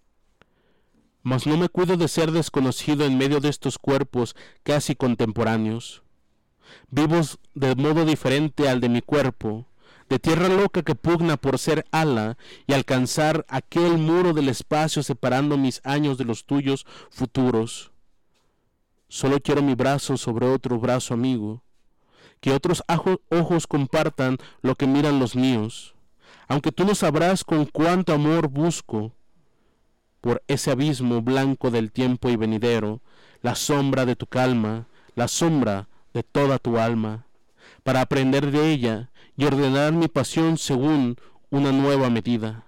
Mas no me cuido de ser desconocido en medio de estos cuerpos casi contemporáneos, vivos de modo diferente al de mi cuerpo, de tierra loca que pugna por ser ala y alcanzar aquel muro del espacio separando mis años de los tuyos futuros. Solo quiero mi brazo sobre otro brazo amigo, que otros ojos compartan lo que miran los míos, aunque tú no sabrás con cuánto amor busco, por ese abismo blanco del tiempo y venidero, la sombra de tu calma, la sombra de toda tu alma, para aprender de ella y ordenar mi pasión según una nueva medida.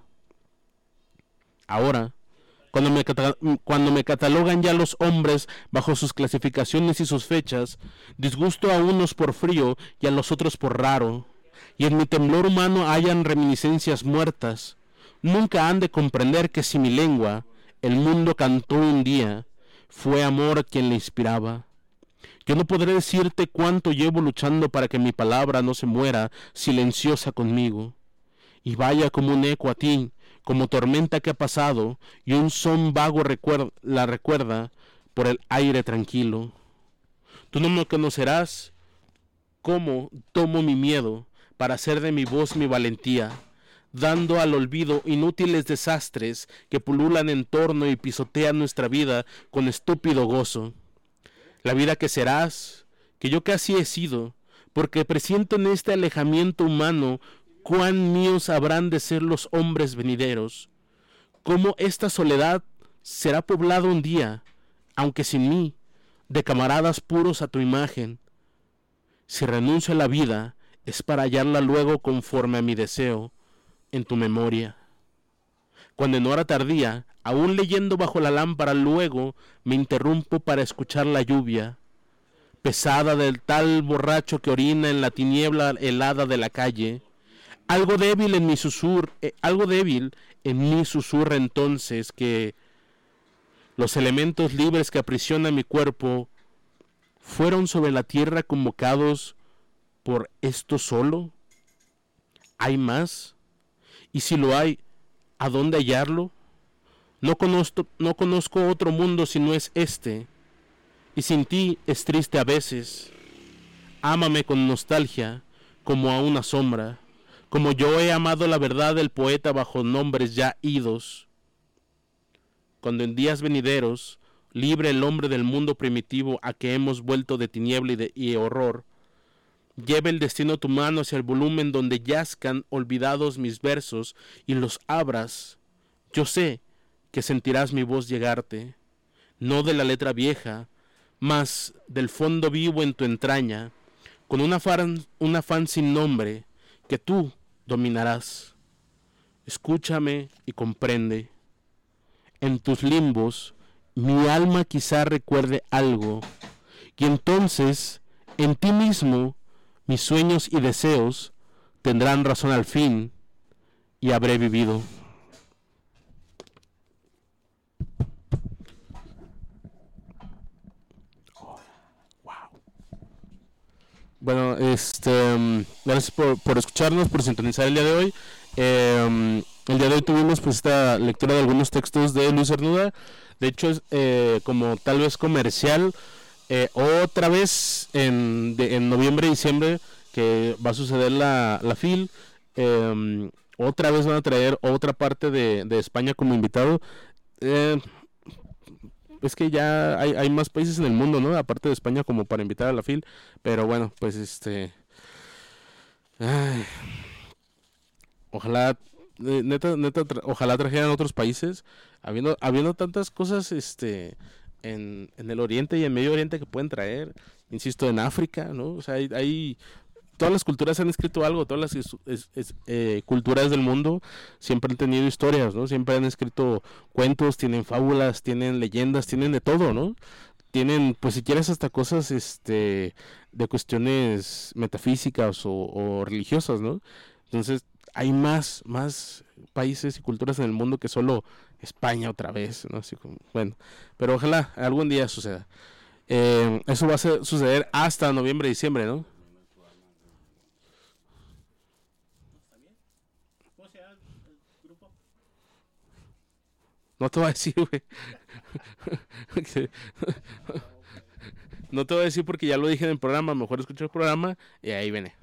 Ahora, cuando me catalogan ya los hombres bajo sus clasificaciones y sus fechas, disgusto a unos por frío y a los otros por raro, y en mi temblor humano hayan reminiscencias muertas, nunca han de comprender que si mi lengua, el mundo cantó un día, fue amor quien le inspiraba. Yo no podré decirte cuánto llevo luchando para que mi palabra no se muera silenciosa conmigo, y vaya como un eco a ti, como tormenta que ha pasado, y un son vago la recuerda por el aire tranquilo. Tú no me conocerás cómo tomo mi miedo para hacer de mi voz mi valentía, dando al olvido inútiles desastres que pululan en torno y pisotean nuestra vida con estúpido gozo. La vida que serás, que yo casi he sido, porque presiento en este alejamiento humano cuán míos habrán de ser los hombres venideros, cómo esta soledad será poblada un día, aunque sin mí, de camaradas puros a tu imagen. Si renuncio a la vida, es para hallarla luego conforme a mi deseo, en tu memoria. Cuando en hora tardía, aún leyendo bajo la lámpara, luego me interrumpo para escuchar la lluvia, pesada del tal borracho que orina en la tiniebla helada de la calle. Algo débil en mi susurra entonces que los elementos libres que aprisionan mi cuerpo fueron sobre la tierra convocados por esto solo. ¿Hay más? Y si lo hay, ¿a dónde hallarlo? No conozco otro mundo si no es este, y sin ti es triste a veces. Ámame con nostalgia, como a una sombra, como yo he amado la verdad del poeta bajo nombres ya idos. Cuando en días venideros, libre el hombre del mundo primitivo a que hemos vuelto de tiniebla y horror, lleve el destino tu mano hacia el volumen donde yazcan olvidados mis versos y los abras. Yo sé que sentirás mi voz llegarte, no de la letra vieja, mas del fondo vivo en tu entraña, con un afán sin nombre que tú dominarás. Escúchame y comprende. En tus limbos mi alma quizá recuerde algo, y entonces En ti mismo mis sueños y deseos tendrán razón al fin y habré vivido. Bueno, gracias por escucharnos, por sintonizar el día de hoy. El día de hoy tuvimos pues esta lectura de algunos textos de Luis Cernuda. De hecho, es como tal vez comercial, otra vez en noviembre y diciembre que va a suceder la FIL. Otra vez van a traer otra parte de España como invitado. Es que ya hay más países en el mundo, ¿no? Aparte de España como para invitar a la FIL. Pero bueno, pues ay, ojalá, neta, ojalá trajeran otros países. Habiendo tantas cosas en el Oriente y en Medio Oriente que pueden traer. Insisto, en África, ¿no? O sea, hay todas las culturas han escrito algo, todas las culturas del mundo siempre han tenido historias, ¿no? Siempre han escrito cuentos, tienen fábulas, tienen leyendas, tienen de todo, ¿no? Tienen, pues si quieres, hasta cosas de cuestiones metafísicas o religiosas, ¿no? Entonces, hay más países y culturas en el mundo que solo España otra vez, ¿no? Así como, bueno, pero ojalá algún día suceda. Eso va a suceder hasta noviembre, diciembre, ¿no? No te voy a decir, güey. No te voy a decir porque ya lo dije en el programa. Mejor escucho el programa y ahí viene.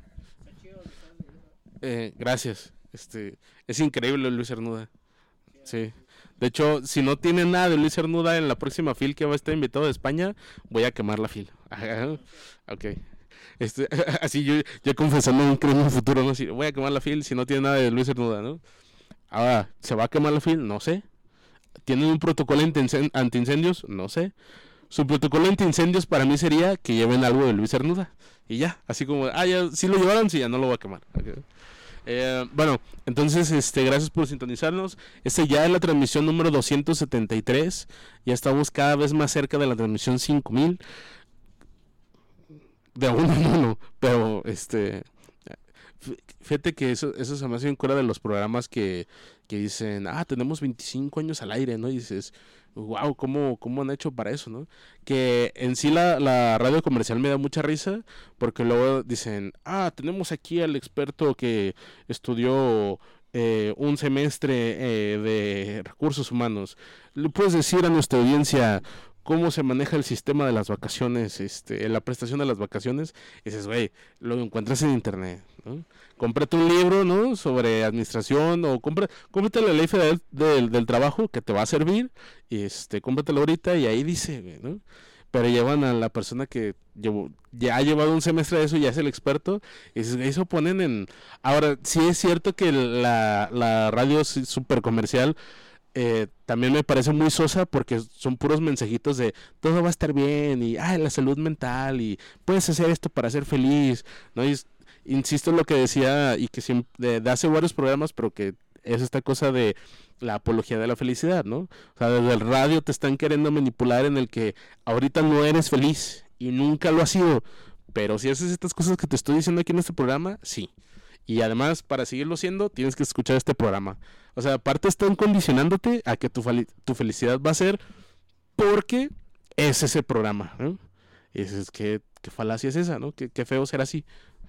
Gracias. Es increíble Luis Cernuda. Sí. De hecho, si no tiene nada de Luis Cernuda en la próxima FIL que va a estar invitado de España, voy a quemar la FIL. Ok. Así yo confesando un crimen futuro, ¿no? Voy a quemar la FIL si no tiene nada de Luis Cernuda, ¿no? Ahora, ¿se va a quemar la FIL? No sé. ¿Tienen un protocolo antiincendios? No sé. Su protocolo antiincendios para mí sería que lleven algo de Luis Cernuda. Y ya, así como, ya, si lo llevaron, sí, ya no lo voy a quemar. Okay. Bueno, entonces, gracias por sintonizarnos. Ya es la transmisión número 273. Ya estamos cada vez más cerca de la transmisión 5000. De uno en uno, pero fíjate que eso se me hace en cura de los programas que dicen, tenemos 25 años al aire, ¿no? Y dices, wow, ¿cómo han hecho para eso, no? Que en sí la radio comercial me da mucha risa, porque luego dicen, tenemos aquí al experto que estudió un semestre de recursos humanos. ¿Le puedes decir a nuestra audiencia cómo se maneja el sistema de las vacaciones, la prestación de las vacaciones? Y dices, güey, lo encuentras en internet, ¿no? Cómprate un libro, ¿no? Sobre administración, o cómprate la ley federal del trabajo que te va a servir, y cómpratelo ahorita y ahí dice, ¿no? Pero llevan a la persona que ya ha llevado un semestre de eso, ya es el experto, y eso ponen en... Ahora, sí es cierto que la radio es súper comercial. También me parece muy sosa porque son puros mensajitos de todo va a estar bien y la salud mental y puedes hacer esto para ser feliz, ¿no? Y insisto en lo que decía y que siempre, de hace varios programas, pero que es esta cosa de la apología de la felicidad, ¿no? O sea, desde el radio te están queriendo manipular en el que ahorita no eres feliz y nunca lo has sido, pero si haces estas cosas que te estoy diciendo aquí en este programa, sí. Y además, para seguirlo siendo, tienes que escuchar este programa. O sea, aparte están condicionándote a que tu felicidad va a ser porque es ese programa, ¿no? Y dices, ¿qué falacia es esa, no? Qué feo ser así.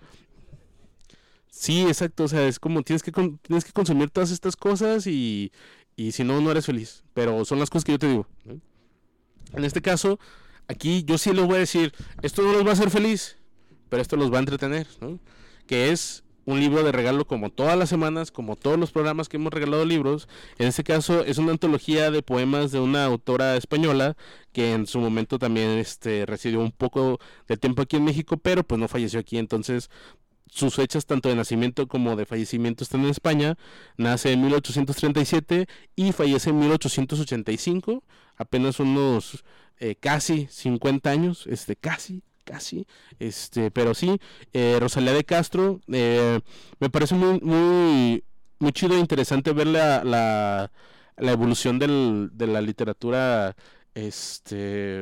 Sí, exacto. O sea, es como tienes que consumir todas estas cosas y si no, no eres feliz. Pero son las cosas que yo te digo, ¿no? En este caso, aquí yo sí les voy a decir, esto no los va a hacer feliz, pero esto los va a entretener, ¿no? Que es un libro de regalo como todas las semanas, como todos los programas que hemos regalado libros. En este caso es una antología de poemas de una autora española que en su momento también residió un poco de tiempo aquí en México, pero pues no falleció aquí. Entonces sus fechas tanto de nacimiento como de fallecimiento están en España. Nace en 1837 y fallece en 1885, apenas unos casi 50 años, casi, pero sí, Rosalía de Castro, me parece muy chido e interesante ver la evolución de la literatura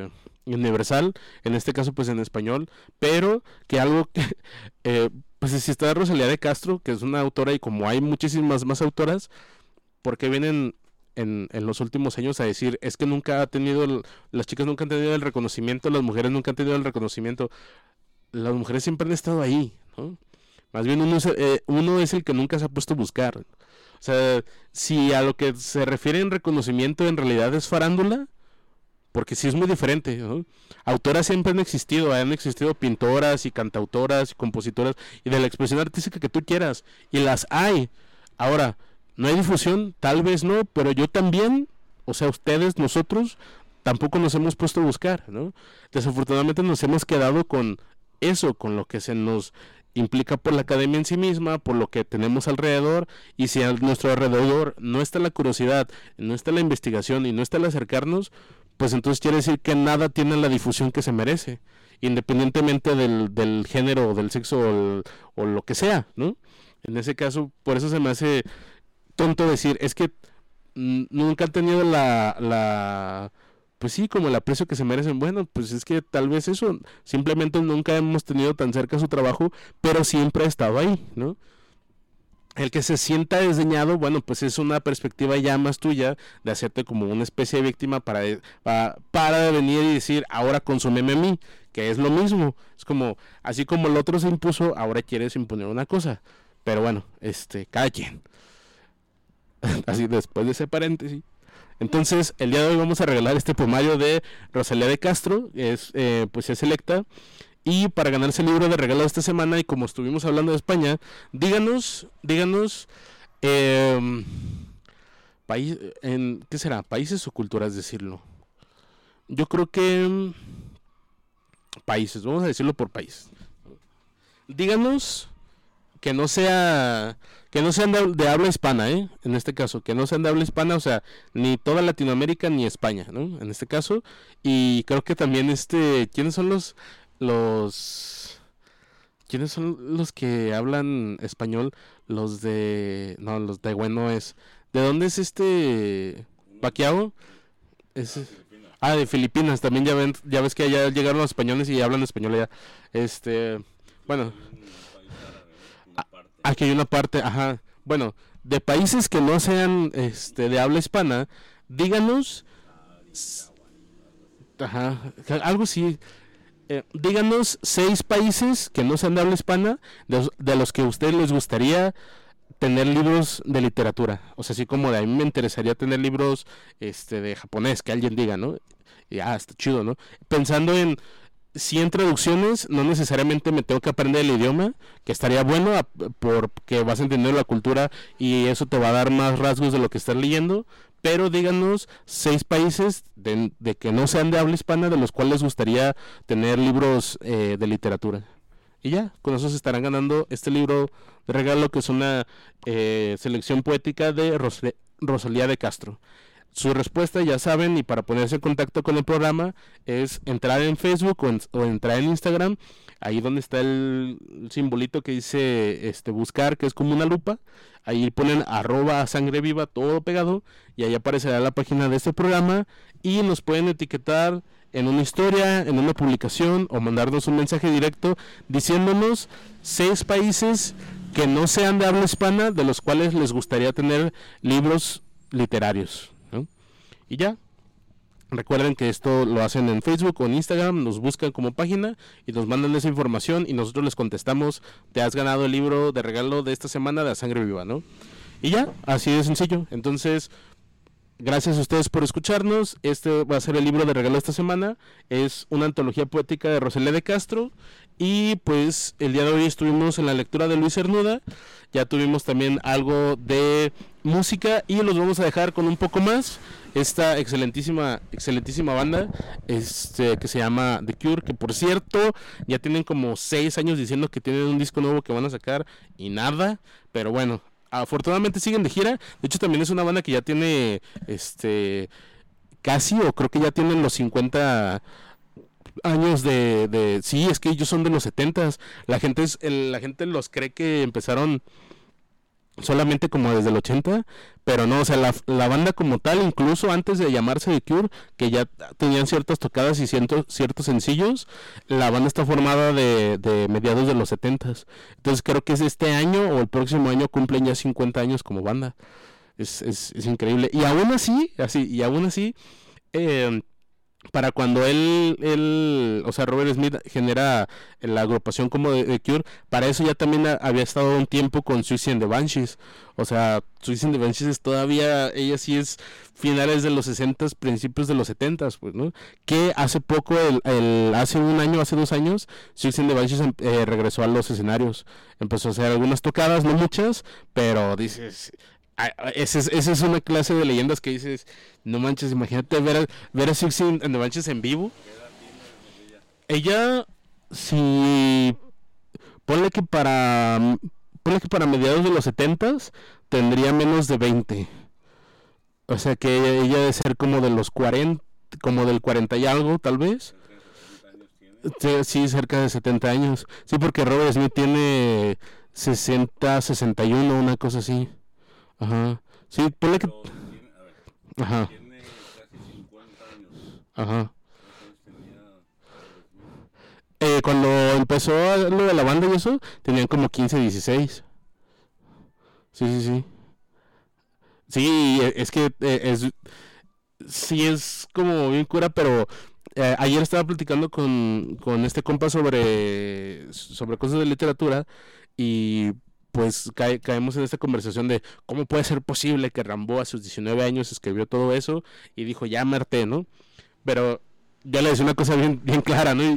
universal, en este caso pues en español, pero que algo que, pues si está Rosalía de Castro, que es una autora, y como hay muchísimas más autoras, porque vienen en los últimos años a decir, es que nunca ha tenido, las chicas nunca han tenido el reconocimiento, las mujeres nunca han tenido el reconocimiento, las mujeres siempre han estado ahí, ¿no? Más bien uno es el que nunca se ha puesto a buscar. O sea, si a lo que se refiere en reconocimiento en realidad es farándula, porque sí es muy diferente, ¿no? Autoras siempre han existido pintoras y cantautoras y compositoras y de la expresión artística que tú quieras, y las hay. Ahora, ¿no hay difusión? Tal vez no, pero yo también, o sea, ustedes, nosotros, tampoco nos hemos puesto a buscar, ¿no? Desafortunadamente nos hemos quedado con eso, con lo que se nos implica por la academia en sí misma, por lo que tenemos alrededor, y si a nuestro alrededor no está la curiosidad, no está la investigación y no está el acercarnos, pues entonces quiere decir que nada tiene la difusión que se merece, independientemente del género o del sexo o lo que sea, ¿no? En ese caso, por eso se me hace tonto decir, es que nunca han tenido pues sí, como el aprecio que se merecen. Bueno, pues es que tal vez eso, simplemente nunca hemos tenido tan cerca su trabajo, pero siempre ha estado ahí, ¿no? El que se sienta desdeñado, bueno, pues es una perspectiva ya más tuya de hacerte como una especie de víctima para venir y decir, ahora consúmeme a mí, que es lo mismo. Es como, así como el otro se impuso, ahora quieres imponer una cosa. Pero bueno, cada quien. Así después de ese paréntesis. Entonces, el día de hoy vamos a regalar este poemario de Rosalía de Castro, es poesía selecta. Y para ganarse el libro de regalo de esta semana, y como estuvimos hablando de España, díganos, ¿qué será? ¿Países o culturas decirlo? Yo creo que países, vamos a decirlo por país. Díganos que no sean de habla hispana, en este caso, que no sean de habla hispana, o sea, ni toda Latinoamérica ni España, ¿no? En este caso, y creo que también ¿quiénes son los que hablan español? Los de bueno es, ¿de dónde es Pacquiao? De Filipinas, también ya ves que allá llegaron los españoles y hablan español allá. Bueno, aquí hay una parte, ajá. Bueno, de países que no sean de habla hispana, díganos, ajá, algo así. Díganos 6 países que no sean de habla hispana, de los que a ustedes les gustaría tener libros de literatura. O sea, así como de a mí me interesaría tener libros de japonés, que alguien diga, ¿no? Y está chido, ¿no? Pensando en 100 traducciones, no necesariamente me tengo que aprender el idioma, que estaría bueno porque vas a entender la cultura y eso te va a dar más rasgos de lo que estás leyendo. Pero díganos 6 países de que no sean de habla hispana, de los cuales les gustaría tener libros de literatura. Y ya, con eso se estarán ganando este libro de regalo, que es una selección poética de Rosalía de Castro. Su respuesta, ya saben, y para ponerse en contacto con el programa, es entrar en Facebook o entrar en Instagram, ahí donde está el simbolito que dice buscar, que es como una lupa. Ahí ponen @sangreviva, todo pegado, y ahí aparecerá la página de este programa, y nos pueden etiquetar en una historia, en una publicación, o mandarnos un mensaje directo diciéndonos 6 países que no sean de habla hispana, de los cuales les gustaría tener libros literarios, ¿no? Y ya, recuerden que esto lo hacen en Facebook o en Instagram, nos buscan como página y nos mandan esa información y nosotros les contestamos, te has ganado el libro de regalo de esta semana de A Sangre Viva, ¿no? Y ya, así de sencillo. Entonces, gracias a ustedes por escucharnos. Este va a ser el libro de regalo de esta semana. Es una antología poética de Rosalía de Castro. Y pues el día de hoy estuvimos en la lectura de Luis Cernuda. Ya tuvimos también algo de música y los vamos a dejar con un poco más. Esta excelentísima banda que se llama The Cure, que por cierto ya tienen como 6 años diciendo que tienen un disco nuevo que van a sacar y nada. Pero bueno, afortunadamente siguen de gira. De hecho también es una banda que ya tiene casi, o creo que ya tienen los 50 años sí, es que ellos son de los 70s. La gente los cree que empezaron solamente como desde el 80, pero no, o sea, la banda como tal, incluso antes de llamarse The Cure, que ya tenían ciertas tocadas y ciertos sencillos, la banda está formada de mediados de los 70s. Entonces creo que es este año o el próximo año cumplen ya 50 años como banda. Es increíble. Y aún así, eh, para cuando o sea, Robert Smith genera la agrupación como de Cure, para eso ya también había estado un tiempo con Siouxsie and the Banshees. O sea, Siouxsie and the Banshees es todavía, ella sí es finales de los 60s, principios de los 70s, pues, ¿no? Que hace poco, hace un año, hace 2 años, Siouxsie and the Banshees regresó a los escenarios. Empezó a hacer algunas tocadas, no muchas, pero dices... Esa es una clase de leyendas que dices, no manches, imagínate ver a Siouxsie and the Banshees en vivo. Ella, si ponle que para mediados de los 70s tendría menos de 20. O sea que ella debe ser como de los 40, como del 40 y algo, tal vez. Sí, cerca de 70 años. Sí, porque Robert Smith tiene 60, 61, una cosa así. Ajá. Sí, ponle que... Ajá. Tiene casi 50 años. Ajá. Cuando empezó lo de la banda y eso, tenían como 15, 16. Sí, sí, sí. Sí, es que sí es como bien cura, pero ayer estaba platicando con este compa sobre cosas de literatura y pues caemos en esta conversación de cómo puede ser posible que Rimbaud a sus 19 años escribió todo eso y dijo, ya me harté, ¿no? Pero ya le decía una cosa bien, bien clara, ¿no?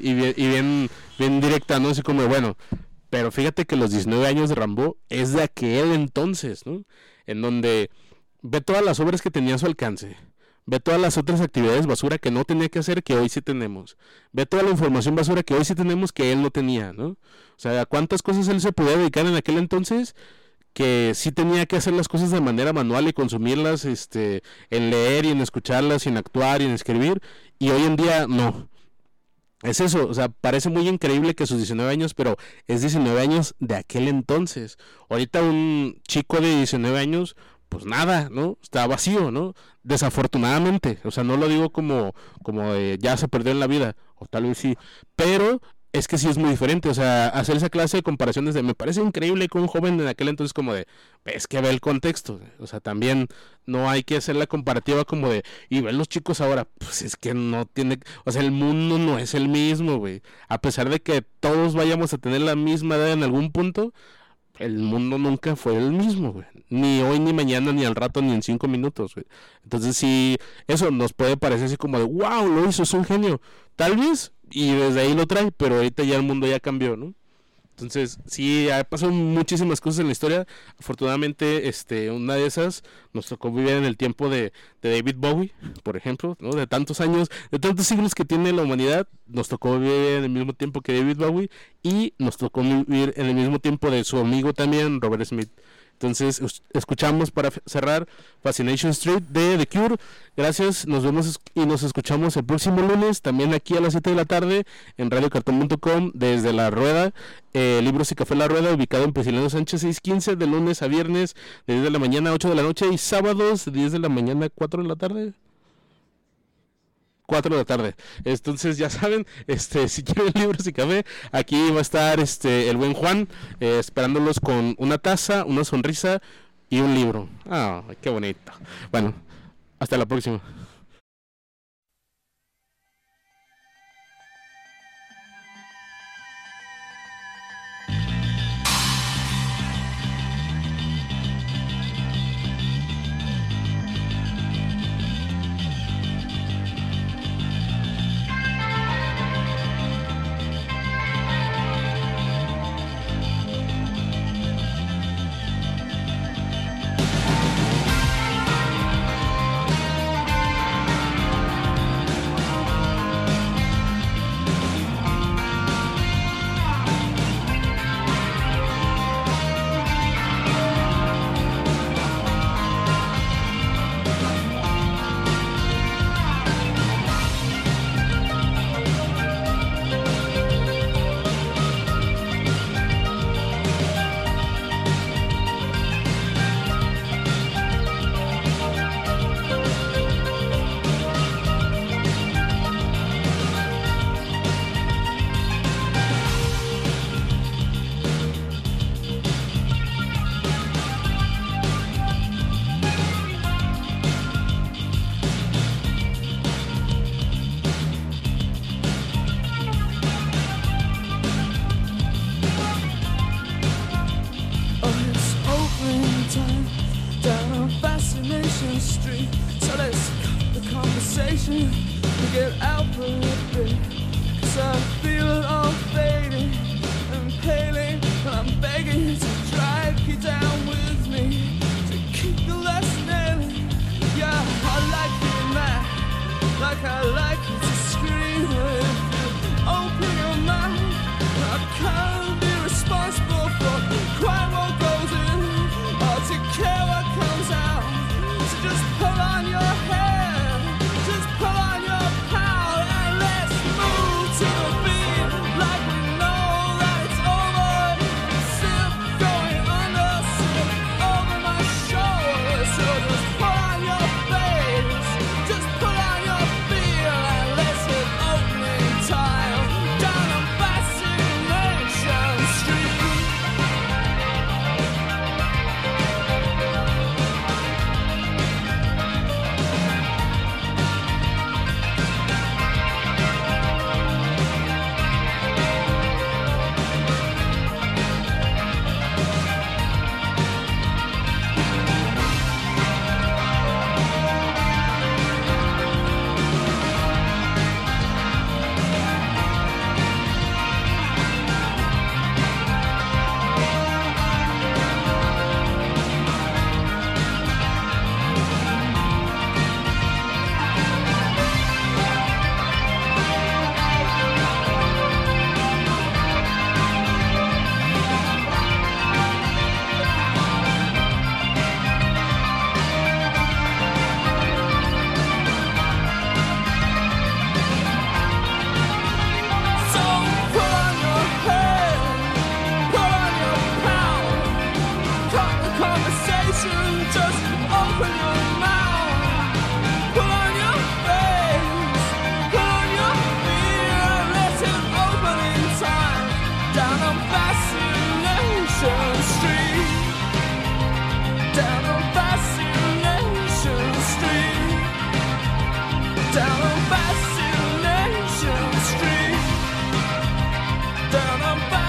Bien directa, ¿no? Así como, bueno, pero fíjate que los 19 años de Rimbaud es de aquel entonces, ¿no? En donde ve todas las obras que tenía a su alcance, ve todas las otras actividades basura que no tenía que hacer que hoy sí tenemos, ve toda la información basura que hoy sí tenemos que él no tenía, ¿no? O sea, ¿a cuántas cosas él se podía dedicar en aquel entonces que sí tenía que hacer las cosas de manera manual y consumirlas en leer y en escucharlas y en actuar y en escribir, y hoy en día no? Es eso, o sea, parece muy increíble que sus 19 años, pero es 19 años de aquel entonces. Ahorita un chico de 19 años, pues nada, ¿no? Está vacío, ¿no? Desafortunadamente, o sea, no lo digo como de ya se perdió en la vida, o tal vez sí, pero es que sí es muy diferente, o sea, hacer esa clase de comparaciones me parece increíble que un joven en aquel entonces como de, es que ve el contexto, o sea, también no hay que hacer la comparativa como de, y ven los chicos ahora, pues es que no tiene, o sea, el mundo no es el mismo, güey, a pesar de que todos vayamos a tener la misma edad en algún punto, el mundo nunca fue el mismo, güey. Ni hoy, ni mañana, ni al rato, ni en 5 minutos, güey. Entonces sí, eso nos puede parecer así como de, wow, lo hizo, es un genio. Tal vez, y desde ahí lo trae, pero ahorita ya el mundo ya cambió, ¿no? Entonces, sí, ha pasado muchísimas cosas en la historia. Afortunadamente, una de esas nos tocó vivir en el tiempo de David Bowie, por ejemplo, ¿no? De tantos años, de tantos siglos que tiene la humanidad, nos tocó vivir en el mismo tiempo que David Bowie y nos tocó vivir en el mismo tiempo de su amigo también, Robert Smith. Entonces, escuchamos para cerrar Fascination Street de The Cure. Gracias, nos vemos y nos escuchamos el próximo lunes, también aquí a las 7 de la tarde en radiocartón.com desde La Rueda, Libros y Café La Rueda, ubicado en Prisciliano Sánchez 615, de lunes a viernes, de 10 de la mañana a 8 de la noche y sábados de 10 de la mañana a 4 de la tarde. 4 de la tarde. Entonces ya saben, si quieren libros y café, aquí va a estar el buen Juan esperándolos con una taza, una sonrisa y un libro. Ah, qué bonito. Bueno, hasta la próxima. conversation to get out for a bit. 'Cause I feel it all fading and paling, and I'm begging you to drag you down with me to keep the lesson in. Yeah, I like you mad, like I like you to scream. If you open your mouth, I can't be responsible for quite what goes in, or to care what comes out. So just pull on your hair, just pull on your power, and let's move to the beat like we know that it's over. Sip going under, sip over my shoulder. So just pull on your face, just pull on your feel, and let's hit opening time down on Fascination Street. So pull on your hair, pull on your power, cut the conversation, just open your mouth. Pull on your face, pull on your fear, let it open in time down on Fascination Street, down on Fascination Street, down on Fascination Street, down on